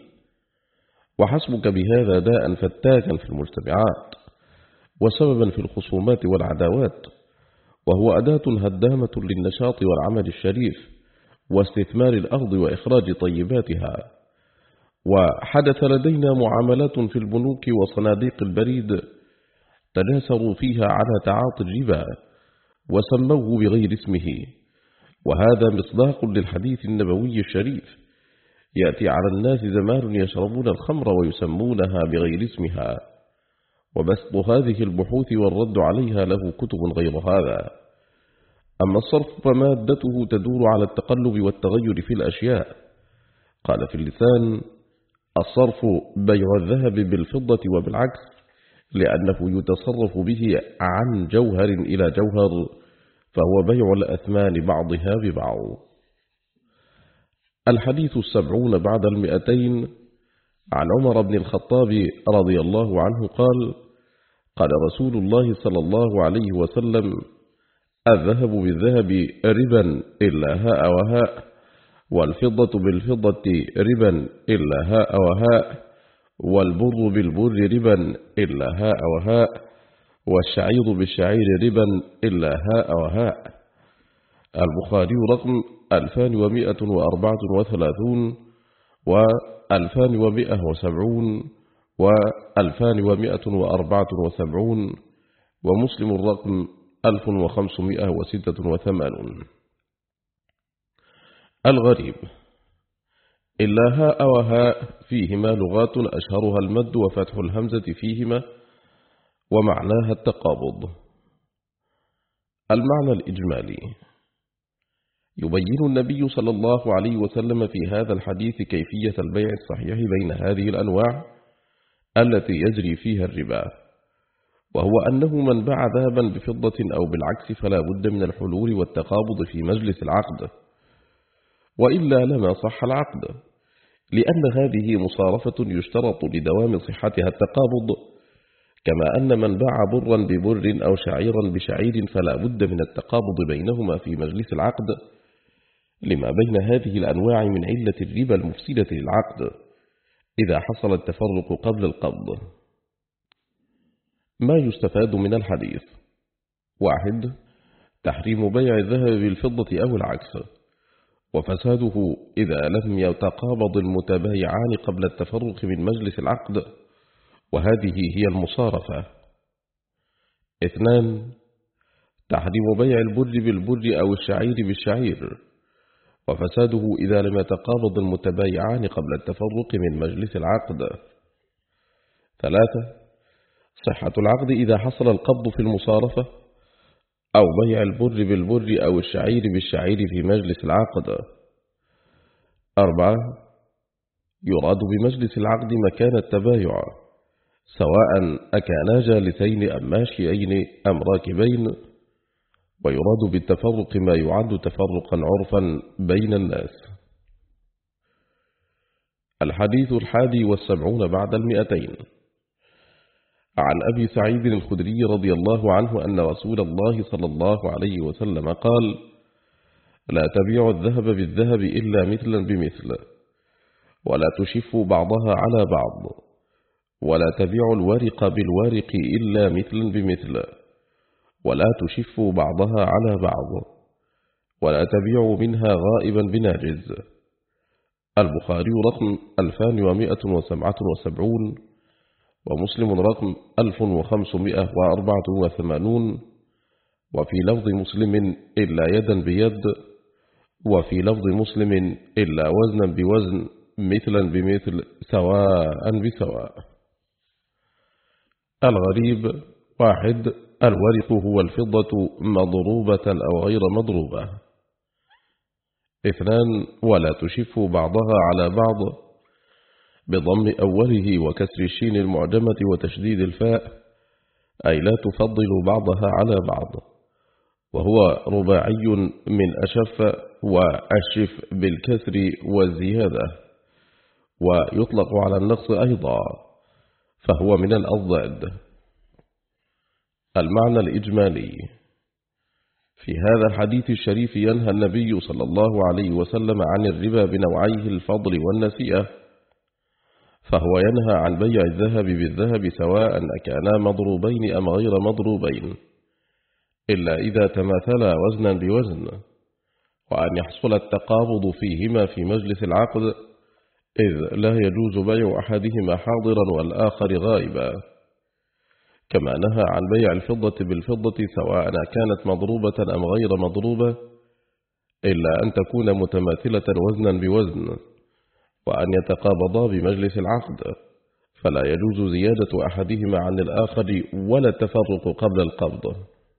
وحسبك بهذا داء فتاكا في المجتمعات وسببا في الخصومات والعداوات، وهو أداة هدامة للنشاط والعمل الشريف واستثمار الأرض وإخراج طيباتها. وحدث لدينا معاملات في البنوك وصناديق البريد تجاسروا فيها على تعاطي الربا وسموه بغير اسمه، وهذا مصداق للحديث النبوي الشريف: يأتي على الناس زمان يشربون الخمر ويسمونها بغير اسمها. وبسط هذه البحوث والرد عليها له كتب غير هذا. أما الصرف فمادته تدور على التقلب والتغير في الأشياء. قال في اللسان: الصرف بيع الذهب بالفضة وبالعكس، لأنه يتصرف به عن جوهر إلى جوهر، فهو بيع الأثمان بعضها ببعض. الحديث السبعون بعد المئتين. عن عمر بن الخطاب رضي الله عنه قال: قال رسول الله صلى الله عليه وسلم: الذهب بالذهب ربا إلا هاء وهاء، والفضة بالفضة ربا إلا هاء وهاء، والبر بالبر ربا إلا هاء وهاء، والشعير بالشعير ربا إلا هاء وهاء. البخاري رقم ألفان ومئة وأربعة وثلاثون وألفان ومئة وسبعون وألفان ومئة وأربعة وسبعون، ومسلم الرقم ألف وخمسمائة وستة وثمانون. الغريب: إلا هاء وهاء فيهما لغات أشهرها المد وفتح الهمزة فيهما، ومعناها التقابض. المعنى الإجمالي: يبين النبي صلى الله عليه وسلم في هذا الحديث كيفية البيع الصحيح بين هذه الأنواع التي يجري فيها الربا، وهو أنه من باع ذهبا بفضة أو بالعكس فلا بد من الحلول والتقابض في مجلس العقد، وإلا لما صح العقد، لأن هذه مصارفة يشترط لدوام صحتها التقابض، كما أن من باع برا ببر أو شعيرا بشعير فلا بد من التقابض بينهما في مجلس العقد، لما بين هذه الأنواع من علة الربا المفسدة للعقد إذا حصل التفرق قبل القبض. ما يستفاد من الحديث: واحد، تحريم بيع الذهب بالفضة أو العكس، وفساده إذا لم يتقابض المتبايعان قبل التفرق من مجلس العقد، وهذه هي المصارفة. اثنان، تحريم بيع البر بالبر أو الشعير بالشعير، وفساده إذا لم يتقابض المتبايعان قبل التفرق من مجلس العقد. ثلاثة، صحة العقد إذا حصل القبض في المصارفة أو بيع البر بالبر أو الشعير بالشعير في مجلس العقد. أربعة، يراد بمجلس العقد مكان التبايع، سواء أكانا جالسين أم ماشيين أم راكبين، ويراد بالتفرق ما يعد تفرقا عرفا بين الناس. الحديث الحادي والسبعون بعد المئتين. عن أبي سعيد الخدري رضي الله عنه أن رسول الله صلى الله عليه وسلم قال: لا تبيع الذهب بالذهب إلا مثلا بمثل، ولا تشفوا بعضها على بعض، ولا تبيع الورق بالورق إلا مثلا بمثل، ولا تشفوا بعضها على بعض، ولا تبيعوا منها غائبا بناجز. البخاري رقم ألفان ومئة وسبعة وسبعون، ومسلم رقم ألف وخمسمئة وأربعة وثمانون، وفي لفظ مسلم إلا يدا بيد، وفي لفظ مسلم إلا وزنا بوزن، مثلا بمثل، سواء بسواء. الغريب: واحد، الورق هو الفضة مضروبة أو غير مضروبة. اثنان، ولا تشف بعضها على بعض، بضم أوله وكسر الشين المعجمة وتشديد الفاء، أي لا تفضل بعضها على بعض، وهو رباعي من أشف وأشف بالكسر والزيادة، ويطلق على النقص أيضا، فهو من الأضداد. المعنى الإجمالي: في هذا الحديث الشريف ينهى النبي صلى الله عليه وسلم عن الربا بنوعيه الفضل والنسيئة، فهو ينهى عن بيع الذهب بالذهب سواء أكانا مضروبين أم غير مضروبين، إلا إذا تماثلا وزنا بوزن، وأن يحصل التقابض فيهما في مجلس العقد، إذ لا يجوز بيع أحدهما حاضرا والآخر غائبا. كما نهى عن بيع الفضة بالفضة سواء كانت مضروبة أم غير مضروبة، إلا أن تكون متماثلة وزنا بوزن، وأن يتقابضا بمجلس العقد، فلا يجوز زيادة أحدهما عن الآخر ولا التفرق قبل القبض.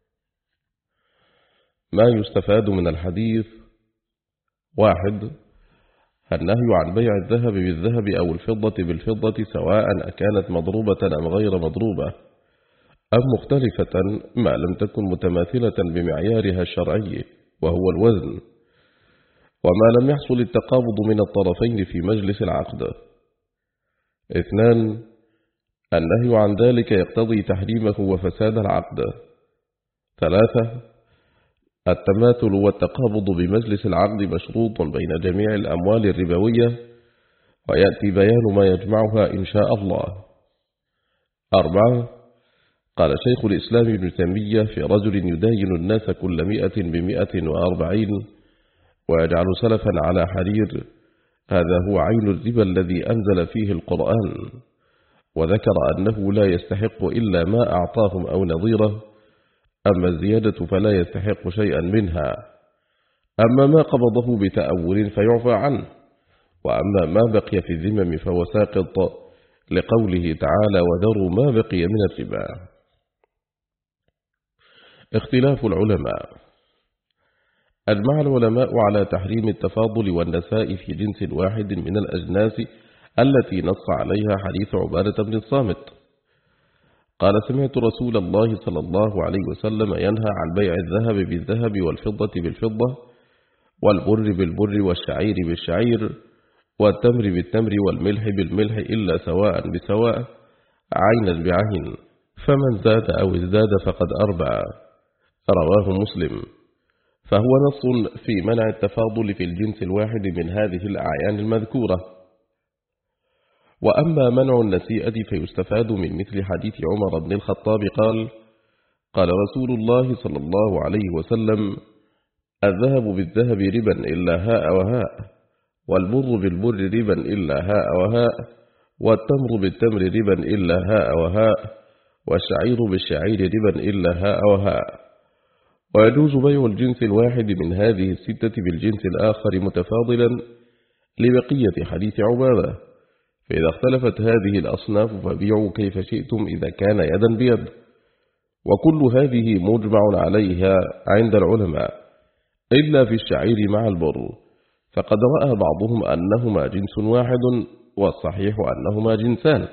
ما يستفاد من الحديث: واحد، النهي عن بيع الذهب بالذهب أو الفضة بالفضة سواء أكانت مضروبة أم غير مضروبة، أم مختلفة ما لم تكن متماثلة بمعيارها الشرعي وهو الوزن، وما لم يحصل التقابض من الطرفين في مجلس العقد. اثنان، النهي عن ذلك يقتضي تحريمه وفساد العقد. ثلاثة، التماثل والتقابض بمجلس العقد مشروط بين جميع الأموال الربوية، ويأتي بيان ما يجمعها إن شاء الله. أربعة، قال شيخ الإسلام ابن تيمية في رجل يداين الناس كل مئة بمئة وأربعين ويجعل سلفا على حرير: هذا هو عين الربا الذي أنزل فيه القرآن، وذكر أنه لا يستحق إلا ما أعطاهم أو نظيره، أما الزيادة فلا يستحق شيئا منها، أما ما قبضه بتأول فيعفى عنه، وأما ما بقي في الذمم فهو ساقط، لقوله تعالى: وذروا ما بقي من الربا. اختلاف العلماء: أجمع العلماء على تحريم التفاضل والنساء في جنس واحد من الأجناس التي نص عليها حديث عبادة بن الصامت قال: سمعت رسول الله صلى الله عليه وسلم ينهى عن بيع الذهب بالذهب والفضة بالفضة والبر بالبر والشعير بالشعير والتمر بالتمر والملح بالملح إلا سواء بسواء، عينا بعين، فمن زاد أو ازداد فقد أربع. رواه مسلم. فهو نص في منع التفاضل في الجنس الواحد من هذه الأعيان المذكورة. وأما منع النسيئة فيستفاد من مثل حديث عمر بن الخطاب قال: قال رسول الله صلى الله عليه وسلم: الذهب بالذهب ربا إلا هاء وهاء، والبر بالبر ربا إلا هاء وهاء، والتمر بالتمر ربا إلا هاء وهاء، والشعير بالشعير ربا إلا هاء وهاء. ويجوز بيع الجنس الواحد من هذه الستة بالجنس الآخر متفاضلا لبقية حديث عبادة، فإذا اختلفت هذه الأصناف فبيعوا كيف شئتم إذا كان يدا بيد. وكل هذه مجمع عليها عند العلماء إلا في الشعير مع البر، فقد رأى بعضهم أنهما جنس واحد، والصحيح أنهما جنسان.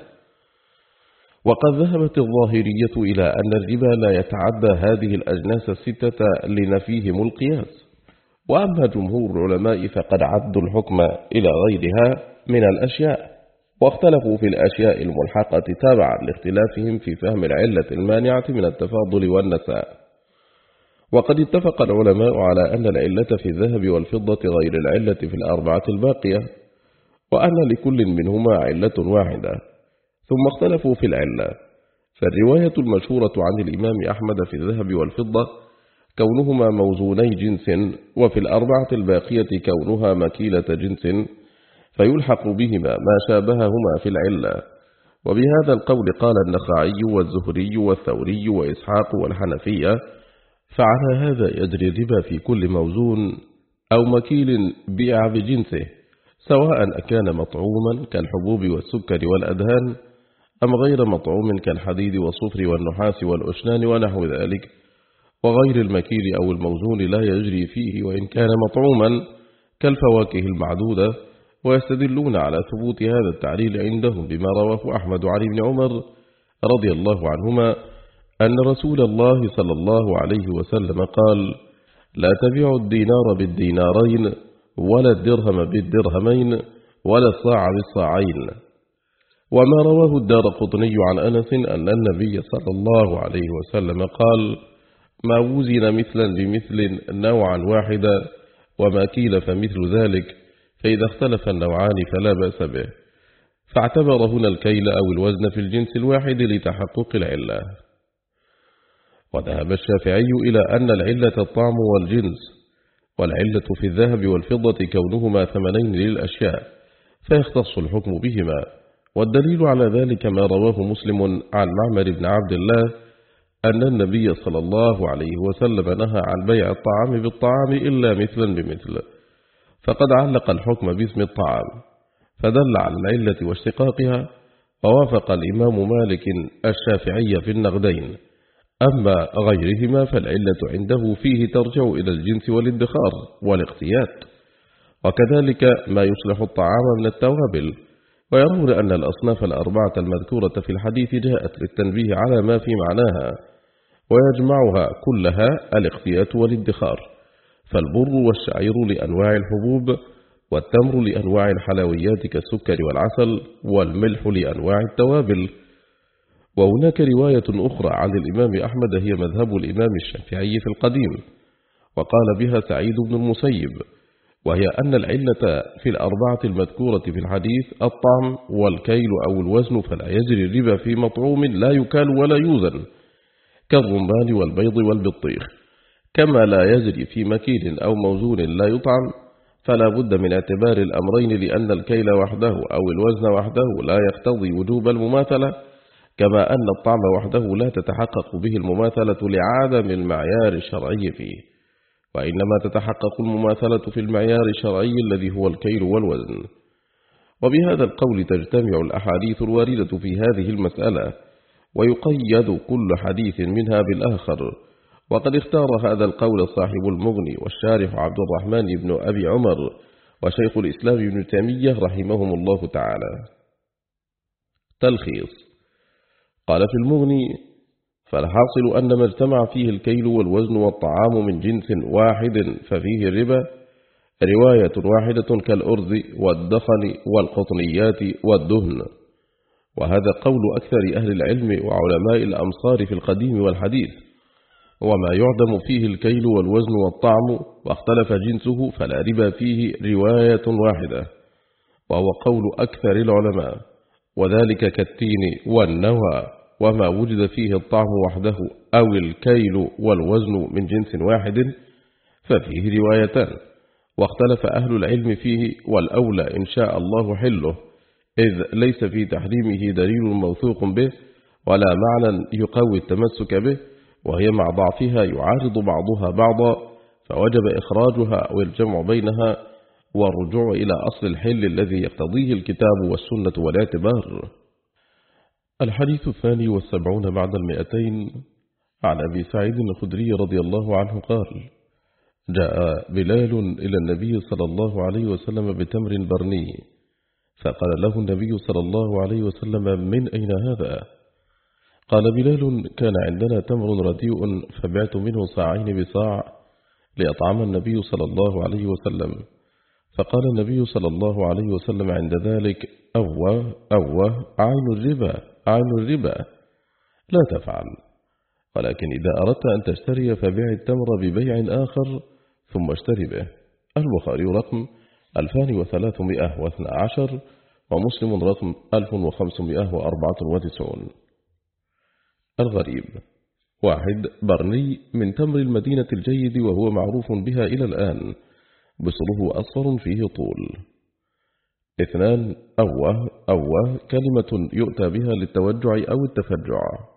وقد ذهبت الظاهرية إلى أن الربا لا يتعدى هذه الأجناس الستة لنفيهم القياس، وأما جمهور العلماء فقد عدوا الحكم إلى غيرها من الأشياء، واختلفوا في الأشياء الملحقة تابعا لاختلافهم في فهم العلة المانعة من التفاضل والنساء. وقد اتفق العلماء على أن العلة في الذهب والفضة غير العلة في الأربعة الباقية، وأن لكل منهما علة واحدة، ثم اختلفوا في العلة. فالرواية المشهورة عن الإمام أحمد في الذهب والفضة كونهما موزوني جنس، وفي الأربعة الباقية كونها مكيلة جنس، فيلحق بهما ما شابههما في العلة. وبهذا القول قال النخعي والزهري والثوري وإسحاق والحنفية، فعلى هذا يجري الربا في كل موزون أو مكيل بيع بجنسه، سواء أكان مطعوما كالحبوب والسكر والأدهان، أم غير مطعوم كالحديد والصفر والنحاس والأشنان ونحو ذلك. وغير المكيل أو الموزون لا يجري فيه وإن كان مطعوما كالفواكه المعدودة. ويستدلون على ثبوت هذا التعليل عندهم بما رواه أحمد عن ابن عمر رضي الله عنهما أن رسول الله صلى الله عليه وسلم قال: لا تبيعوا الدينار بالدينارين، ولا الدرهم بالدرهمين، ولا الصاع بالصاعين. وما رواه الدارقطني عن أنس أن النبي صلى الله عليه وسلم قال: ما وزن مثلا بمثل نوعا واحدا، وما كيل فمثل ذلك، فإذا اختلف النوعان فلا بأس به. فاعتبر هنا الكيل أو الوزن في الجنس الواحد لتحقق العلة. وذهب الشافعي إلى أن العلة الطعم والجنس، والعلة في الذهب والفضة كونهما ثمنين للأشياء، فيختص الحكم بهما. والدليل على ذلك ما رواه مسلم عن معمر بن عبد الله أن النبي صلى الله عليه وسلم نهى عن بيع الطعام بالطعام إلا مثلا بمثل، فقد علق الحكم باسم الطعام، فدل على العلة واشتقاقها. ووافق الإمام مالك الشافعي في النقدين. أما غيرهما فالعلة عنده فيه ترجع إلى الجنس والادخار والاقتيات، وكذلك ما يصلح الطعام من التوابل. ويرون أن الأصناف الأربعة المذكورة في الحديث جاءت للتنبيه على ما في معناها، ويجمعها كلها الاقتيات والادخار. فالبر والشعير لأنواع الحبوب، والتمر لأنواع الحلويات كالسكر والعسل، والملح لأنواع التوابل. وهناك رواية أخرى عن الإمام أحمد هي مذهب الإمام الشافعي في القديم، وقال بها سعيد بن المسيب، وهي أن العلة في الأربعة المذكورة في الحديث الطعم والكيل أو الوزن، فلا يجري الربا في مطعوم لا يكال ولا يوزن كالرمان والبيض والبطيخ، كما لا يجري في مكيل أو موزون لا يطعم. فلا بد من اعتبار الأمرين، لأن الكيل وحده أو الوزن وحده لا يقتضي وجوب المماثلة، كما أن الطعم وحده لا تتحقق به المماثلة لعدم المعيار الشرعي فيه، وإنما تتحقق المماثلة في المعيار الشرعي الذي هو الكيل والوزن. وبهذا القول تجتمع الأحاديث الواردة في هذه المسألة، ويقيد كل حديث منها بالآخر. وقد اختار هذا القول صاحب المغني والشارح عبد الرحمن بن أبي عمر وشيخ الإسلام ابن تيمية رحمهم الله تعالى. تلخيص: قال في المغني: فالحاصل أن ما اجتمع فيه الكيل والوزن والطعام من جنس واحد ففيه الربا رواية واحدة كالأرز والدخن والقطنيات والدهن. وهذا قول أكثر أهل العلم وعلماء الأمصار في القديم والحديث. وما يعدم فيه الكيل والوزن والطعم واختلف جنسه فلا ربا فيه رواية واحدة، وهو قول أكثر العلماء. وذلك كالتين والنوى وما وجد فيه الطعم وحده أو الكيل والوزن من جنس واحد ففيه روايتان، واختلف أهل العلم فيه، والأولى إن شاء الله حله، إذ ليس في تحريمه دليل موثوق به ولا معنى يقوي التمسك به، وهي مع ضعفها يعارض بعضها بعضا، فوجب إخراجها أو الجمع بينها والرجوع إلى أصل الحل الذي يقتضيه الكتاب والسنة والاعتبار. الحديث الثاني والسبعون بعد المئتين عن أبي سعيد الخدري رضي الله عنه قال: جاء بلال إلى النبي صلى الله عليه وسلم بتمر برني، فقال له النبي صلى الله عليه وسلم: من أين هذا؟ قال بلال: كان عندنا تمر رديء فبعت منه صاعين بصاع ليطعم النبي صلى الله عليه وسلم. فقال النبي صلى الله عليه وسلم عند ذلك: أوه أوه عين الربا عين الربا، لا تفعل، ولكن إذا أردت أن تشتري فبيع التمر ببيع آخر ثم اشتري به. البخاري رقم ألفان وثلاثمائة واثنى عشر ومسلم رقم ألف وخمسمائة وأربعة وتسعون. الغريب: واحد، برني من تمر المدينة الجيد وهو معروف بها إلى الآن، بصره أصفر فيه طول. اثنان، أوه أوه كلمة يؤتى بها للتوجع أو التفجع.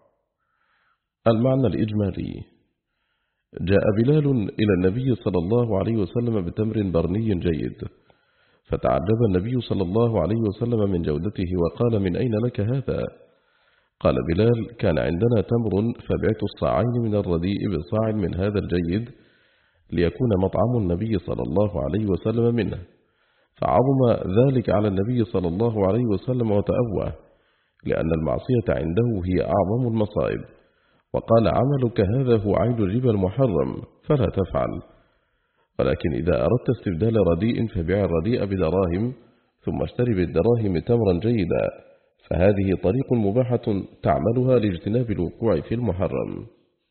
المعنى الإجمالي: جاء بلال إلى النبي صلى الله عليه وسلم بتمر برني جيد، فتعجب النبي صلى الله عليه وسلم من جودته وقال: من أين لك هذا؟ قال بلال: كان عندنا تمر فبعت الصاعين من الرديء بصاع من هذا الجيد ليكون مطعم النبي صلى الله عليه وسلم منه، فعظم ذلك على النبي صلى الله عليه وسلم وتأوه، لأن المعصية عنده هي أعظم المصائب، وقال: عملك هذا هو عين الربا المحرم فلا تفعل، ولكن إذا أردت استبدال رديء فبيع الرديء بدراهم ثم اشتري بالدراهم تمرا جيدا، فهذه طريق مباحة تعملها لاجتناب الوقوع في المحرم.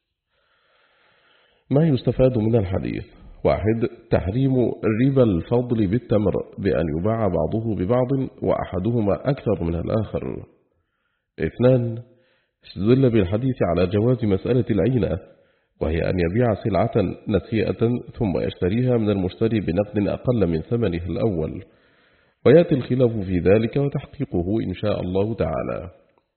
ما يستفاد من الحديث: واحد، تحريم ربا الفضل بالتمر بأن يباع بعضه ببعض وأحدهما أكثر من الآخر. اثنان، استدل بالحديث على جواز مسألة العينة، وهي أن يبيع سلعة نسيئة ثم يشتريها من المشتري بنقد أقل من ثمنه الأول، ويأتي الخلاف في ذلك وتحقيقه إن شاء الله تعالى.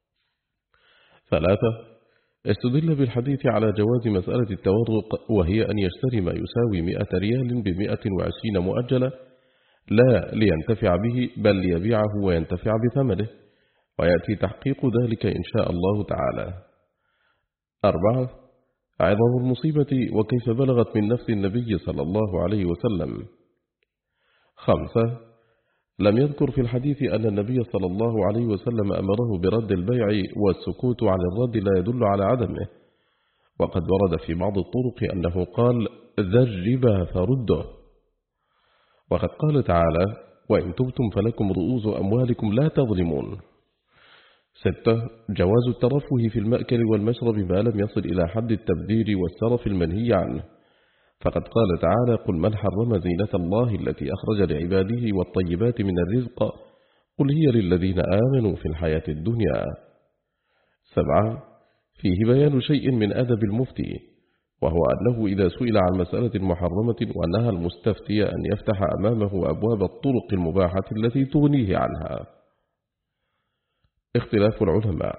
ثلاثة، استدل بالحديث على جواز مسألة التورق، وهي أن يشتري ما يساوي مئة ريال بمئة وعشرين مؤجلة، لا لينتفع به بل ليبيعه وينتفع بثمنه، ويأتي تحقيق ذلك إن شاء الله تعالى. أربعة، عظم المصيبة وكيف بلغت من نفس النبي صلى الله عليه وسلم. خمسة، لم يذكر في الحديث أن النبي صلى الله عليه وسلم أمره برد البيع، والسكوت عن الرد لا يدل على عدمه، وقد ورد في بعض الطرق أنه قال: ذا الربا فرده. وقد قال تعالى: وإن تبتم فلكم رؤوس أموالكم لا تظلمون. ستة، جواز الترفه في المأكل والمشرب ما لم يصل إلى حد التبذير والسرف المنهي عنه، فقد قال تعالى: قل من حرم زينة الله التي أخرج لعباده والطيبات من الرزق قل هي للذين آمنوا في الحياة الدنيا. سبعة، فيه بيان شيء من أدب المفتي، وهو أنه إذا سئل عن مسألة محرمة ونهى المستفتي أن يفتح أمامه أبواب الطرق المباحة التي تغنيه عنها. اختلاف العلماء.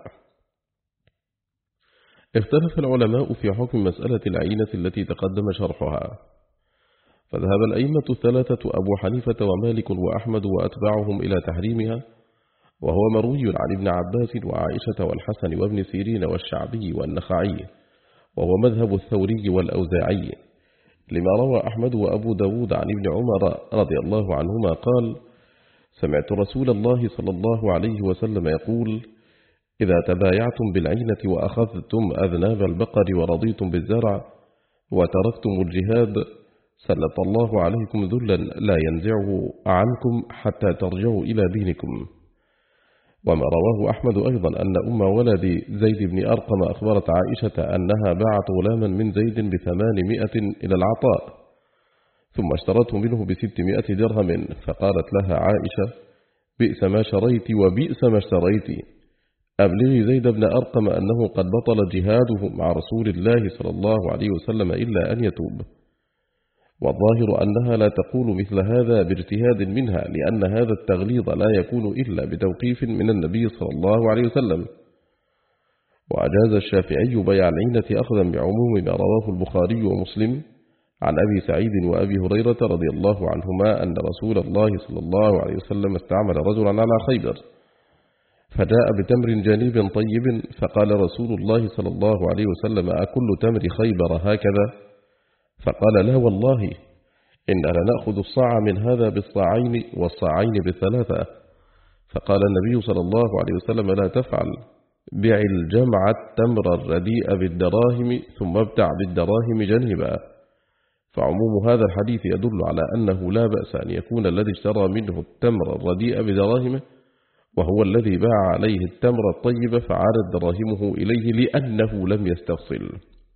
اختلف العلماء في حكم مسألة العينة التي تقدم شرحها، فذهب الأئمة الثلاثة أبو حنيفة ومالك وأحمد وأتباعهم إلى تحريمها، وهو مروي عن ابن عباس وعائشة والحسن وابن سيرين والشعبي والنخعي، وهو مذهب الثوري والأوزاعي، لما روى أحمد وأبو داود عن ابن عمر رضي الله عنهما قال: سمعت رسول الله صلى الله عليه وسلم يقول: إذا تبايعتم بالعينة وأخذتم أذناب البقر ورضيتم بالزرع وتركتم الجهاد سلط الله عليكم ذلا لا ينزعه عنكم حتى ترجعوا إلى دينكم. وما رواه أحمد أيضا أن أم ولد زيد بن أرقم أخبرت عائشة أنها باعت غلاما من زيد بثمانمائة إلى العطاء، ثم اشترته منه بستمائة درهم، فقالت لها عائشة: بئس ما شريت وبئس ما اشتريت، أبلغي زيد بن أرقم أنه قد بطل جهاده مع رسول الله صلى الله عليه وسلم إلا أن يتوب. والظاهر أنها لا تقول مثل هذا باجتهاد منها، لأن هذا التغليظ لا يكون إلا بتوقيف من النبي صلى الله عليه وسلم. وأجاز الشافعي بيع العينة أخذا بعموم ما رواه البخاري ومسلم عن أبي سعيد وأبي هريرة رضي الله عنهما أن رسول الله صلى الله عليه وسلم استعمل رجلا على خيبر، فجاء بتمر جنيب طيب، فقال رسول الله صلى الله عليه وسلم: أكل تمر خيبر هكذا؟ فقال: لا والله، إننا نأخذ الصاع من هذا بالصاعين والصاعين بالثلاثة. فقال النبي صلى الله عليه وسلم: لا تفعل، بع الجمع التمر الرديء بالدراهم ثم ابتع بالدراهم جنبا. فعموم هذا الحديث يدل على أنه لا بأس أن يكون الذي اشترى منه التمر الرديء بدراهمه وهو الذي باع عليه التمر الطيب فعادت دراهمه إليه لأنه لم يستفصل.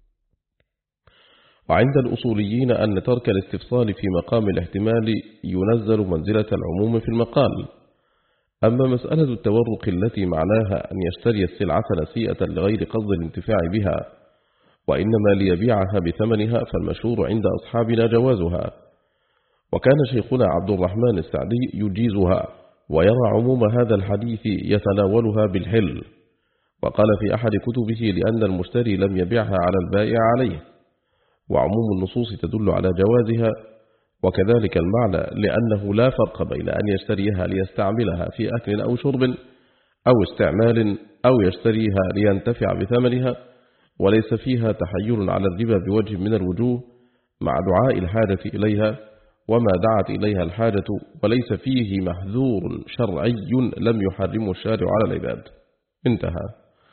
وعند الأصوليين أن ترك الاستفصال في مقام الاحتمال ينزل منزلة العموم في المقال. أما مسألة التورق التي معناها أن يشتري السلعة نسيئة لغير قصد الانتفاع بها وإنما ليبيعها بثمنها، فالمشهور عند أصحابنا جوازها، وكان شيخنا عبد الرحمن السعدي يجيزها ويرى عموم هذا الحديث يتناولها بالحل. وقال في أحد كتبه: لأن المشتري لم يبيعها على البائع عليه، وعموم النصوص تدل على جوازها. وكذلك المعنى، لأنه لا فرق بين أن يشتريها ليستعملها في أكل أو شرب أو استعمال أو يشتريها لينتفع بثمنها، وليس فيها تحير على الربا بوجه من الوجوه مع دعاء الحاجة إليها وما دعت إليها الحاجة، وليس فيه محذور شرعي لم يحرمه الشارع على العباد. انتهى.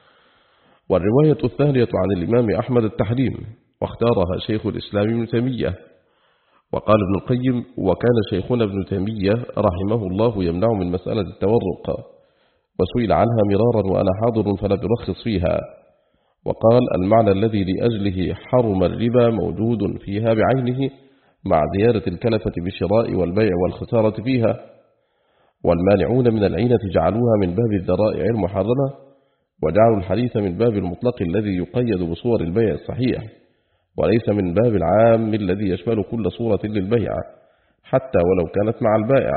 والرواية الثانية عن الإمام أحمد التحريم، واختارها شيخ الإسلام ابن تيمية. وقال ابن القيم: وكان شيخنا ابن تيمية رحمه الله يمنع من مسألة التورق، وسئل عنها مرارا وأنا حاضر فلا برخص فيها. وقال: المعنى الذي لأجله حرم الربا موجود فيها بعينه مع زيادة الكلفة بالشراء والبيع والخسارة فيها، والمانعون من العينة جعلوها من باب الذرائع المحرمة، وجعلوا الحديث من باب المطلق الذي يقيد بصور البيع الصحيح، وليس من باب العام الذي يشمل كل صورة للبيع حتى ولو كانت مع البائع.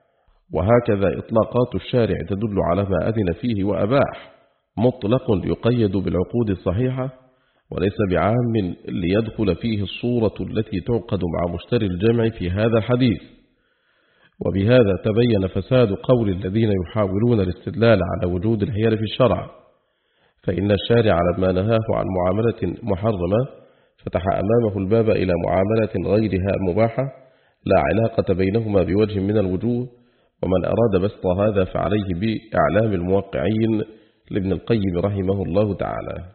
وهكذا إطلاقات الشارع تدل على ما أذن فيه وأباح، مطلق يقيد بالعقود الصحيحة، وليس بعام ليدخل فيه الصورة التي تعقد مع مشتري الجمع في هذا الحديث. وبهذا تبين فساد قول الذين يحاولون الاستدلال على وجود الحيل في الشرع، فإن الشارع لما نهاه عن معاملة محرمة فتح أمامه الباب إلى معاملة غيرها مباحة لا علاقة بينهما بوجه من الوجوه. ومن أراد بسط هذا فعليه بإعلام الموقعين لابن القيم رحمه الله تعالى.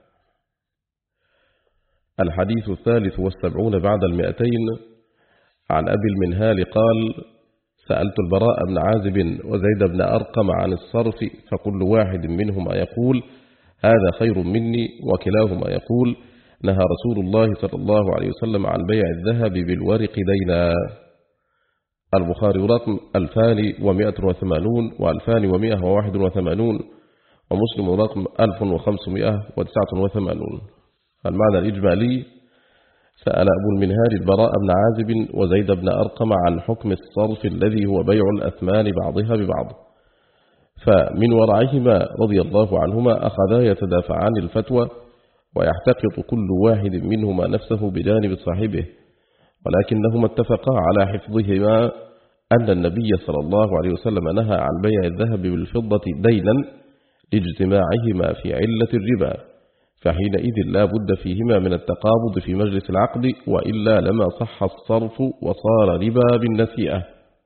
الحديث الثالث والسبعون بعد المئتين عن أبي المنهال قال: سألت البراء بن عازب وزيد بن أرقم عن الصرف، فكل واحد منهما يقول: هذا خير مني، وكلاهما يقول: نهى رسول الله صلى الله عليه وسلم عن بيع الذهب بالورق دينا. البخاري رقم ألفان ومئة وثمانون وألفان ومئة وواحد وثمانون، ومسلم رقم ألف وخمسمئة وتسعة وثمانون. المعنى الإجمالي: سأل أبو المنهال البراء بن عازب وزيد بن أرقم عن حكم الصرف الذي هو بيع الأثمان بعضها ببعض، فمن ورعهما رضي الله عنهما أخذا يتدافعان الفتوى ويحتقط كل واحد منهما نفسه بجانب صاحبه، ولكنهما اتفقا على حفظهما أن النبي صلى الله عليه وسلم نهى عن بيع الذهب بالفضة دينا لاجتماعهما في علة الربا، فحينئذ لا بد فيهما من التقابض في مجلس العقد، وإلا لما صح الصرف وصار ربا بالنسيئة.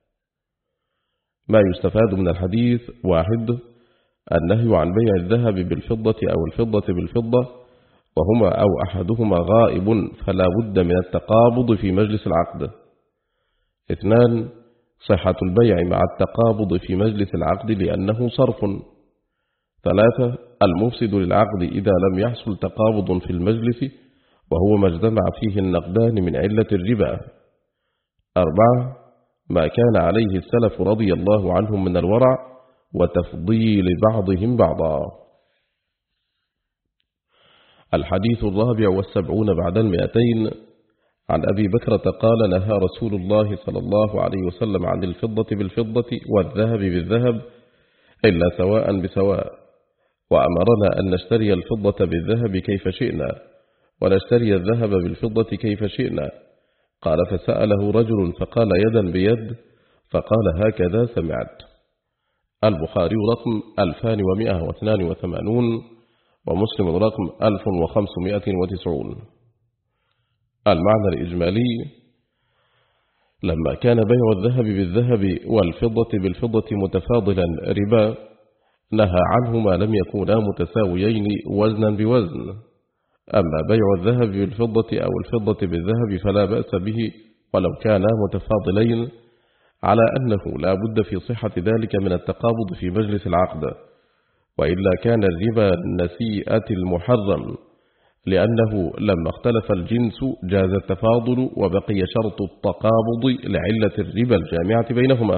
ما يستفاد من الحديث: واحد، النهي عن بيع الذهب بالفضة أو الفضة بالفضة، وهما أو أحدهما غائب فلا بد من التقابض في مجلس العقد. اثنان، صحة البيع مع التقابض في مجلس العقد لأنه صرف. ثلاثة، المفسد للعقد إذا لم يحصل تقابض في المجلس وهو ما اجتمع فيه النقدان من علة الربا. أربعة، ما كان عليه السلف رضي الله عنهم من الورع وتفضيل بعضهم بعضا. الحديث الرابع والسبعون بعد المئتين عن أبي بكرة قال: نهى رسول الله صلى الله عليه وسلم عن الفضة بالفضة والذهب بالذهب إلا سواء بسواء، وأمرنا أن نشتري الفضة بالذهب كيف شئنا ونشتري الذهب بالفضة كيف شئنا. قال: فسأله رجل فقال: يدا بيد؟ فقال: هكذا سمعت. البخاري رقم ألفان ومئة واثنان وثمانون ومسلم رقم ألف وخمسمائة وتسعون. المعنى الإجمالي: لما كان بيع الذهب بالذهب والفضة بالفضة متفاضلا ربا، نهى عنه ما لم يكونا متساويين وزنا بوزن. أما بيع الذهب بالفضة أو الفضة بالذهب فلا بأس به ولو كانا متفاضلين، على أنه لا بد في صحة ذلك من التقابض في مجلس العقد، وإلا كان الربا النسيئة المحرم، لأنه لما اختلف الجنس جاز التفاضل وبقي شرط التقابض لعلة الربا الجامعة بينهما.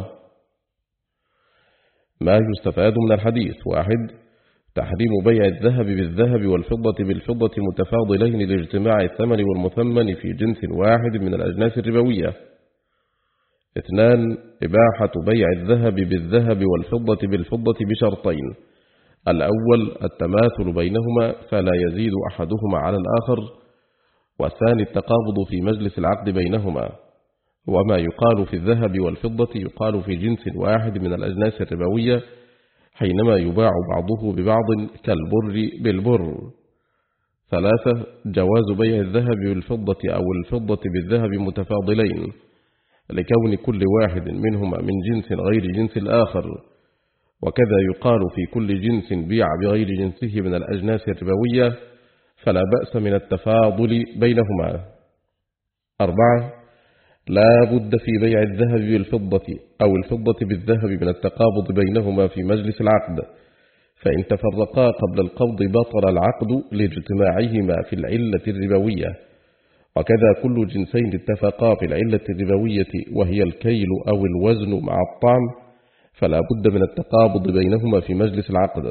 ما يستفاد من الحديث: واحد، تحريم بيع الذهب بالذهب والفضة بالفضة متفاضلين لاجتماع الثمن والمثمن في جنس واحد من الأجناس الربوية. اثنان، إباحة بيع الذهب بالذهب والفضة بالفضة بشرطين: الأول التماثل بينهما فلا يزيد أحدهما على الآخر، والثاني التقابض في مجلس العقد بينهما. وما يقال في الذهب والفضة يقال في جنس واحد من الأجناس الربوية حينما يباع بعضه ببعض كالبر بالبر. ثلاثة، جواز بيع الذهب بالفضة أو الفضة بالذهب متفاضلين لكون كل واحد منهما من جنس غير جنس الآخر، وكذا يقال في كل جنس بيع بغير جنسه من الأجناس الربوية فلا بأس من التفاضل بينهما. أربعة، لا بد في بيع الذهب بالفضة أو الفضة بالذهب من التقابض بينهما في مجلس العقد، فإن تفرقا قبل القبض بطل العقد لاجتماعهما في العلة الربوية، وكذا كل جنسين اتفقا في العلة الربوية وهي الكيل أو الوزن مع الطعم، فلا بد من التقابض بينهما في مجلس العقد.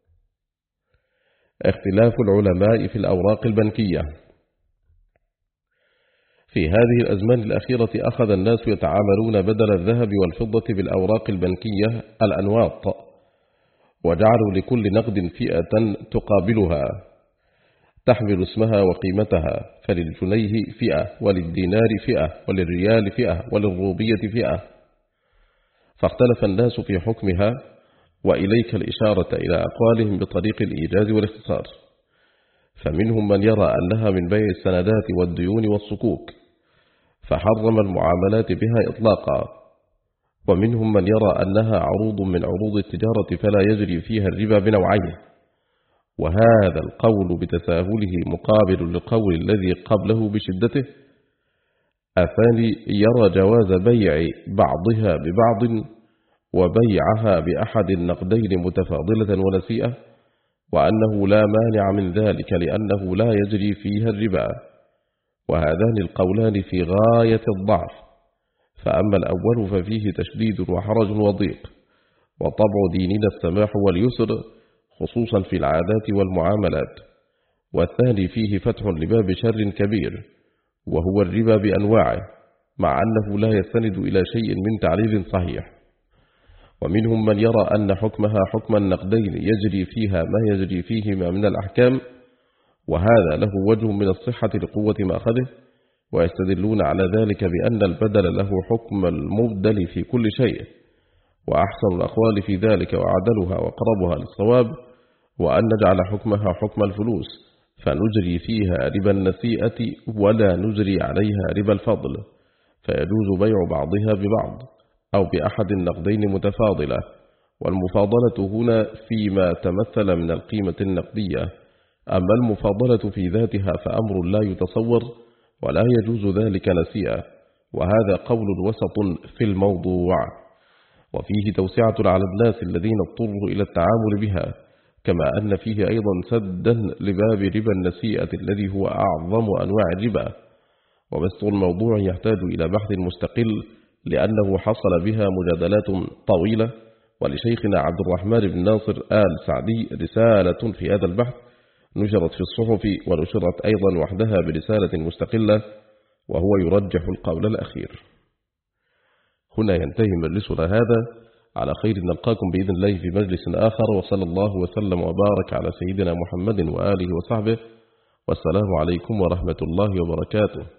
اختلاف العلماء في الأوراق البنكية. في هذه الأزمان الأخيرة أخذ الناس يتعاملون بدل الذهب والفضة بالأوراق البنكية الأنواط، وجعلوا لكل نقد فئة تقابلها تحمل اسمها وقيمتها، فللجنيه فئة، وللدينار فئة، وللريال فئة، وللروبية فئة، فاختلف الناس في حكمها، وإليك الإشارة إلى أقوالهم بطريق الإيجاز والاختصار. فمنهم من يرى أنها من بيع السندات والديون والصكوك فحرم المعاملات بها إطلاقا، ومنهم من يرى أنها عروض من عروض التجارة فلا يجري فيها الربا بنوعين، وهذا القول بتساهله مقابل للقول الذي قبله بشدته. الثاني يرى جواز بيع بعضها ببعض وبيعها بأحد النقدين متفاضلة ونسيئة، وأنه لا مانع من ذلك لأنه لا يجري فيها الربا، وهذان القولان في غاية الضعف. فأما الأول ففيه تشديد وحرج وضيق، وطبع ديننا السماح واليسر خصوصا في العادات والمعاملات، والثاني فيه فتح لباب شر كبير وهو الربا بأنواعه، مع أنه لا يستند إلى شيء من تعليل صحيح. ومنهم من يرى أن حكمها حكم النقدين يجري فيها ما يجري فيهما من الأحكام، وهذا له وجه من الصحة لقوة مأخذه، ويستدلون على ذلك بأن البدل له حكم المبدل في كل شيء، وأحسن الأقوال في ذلك وعدلها وقربها للصواب وأن نجعل حكمها حكم الفلوس فنجري فيها ربا النسيئة ولا نجري عليها ربا الفضل، فيجوز بيع بعضها ببعض أو بأحد النقدين متفاضلة، والمفاضلة هنا فيما تمثل من القيمة النقدية. أما المفاضلة في ذاتها فأمر لا يتصور ولا يجوز ذلك نسيئة، وهذا قول وسط في الموضوع، وفيه توسعة على الناس الذين اضطروا إلى التعامل بها، كما أن فيه أيضا سدا لباب ربا النسيئة الذي هو أعظم أنواع الربا. وبسط الموضوع يحتاج إلى بحث مستقل لأنه حصل بها مجادلات طويلة، ولشيخنا عبد الرحمن بن ناصر آل سعدي رسالة في هذا البحث نشرت في الصحف ونشرت أيضا وحدها برسالة مستقلة، وهو يرجح القول الأخير. هنا ينتهي مجلسنا هذا، على خير نلقاكم بإذن الله في مجلس آخر، وصلى الله وسلم وبارك على سيدنا محمد وآله وصحبه، والسلام عليكم ورحمة الله وبركاته.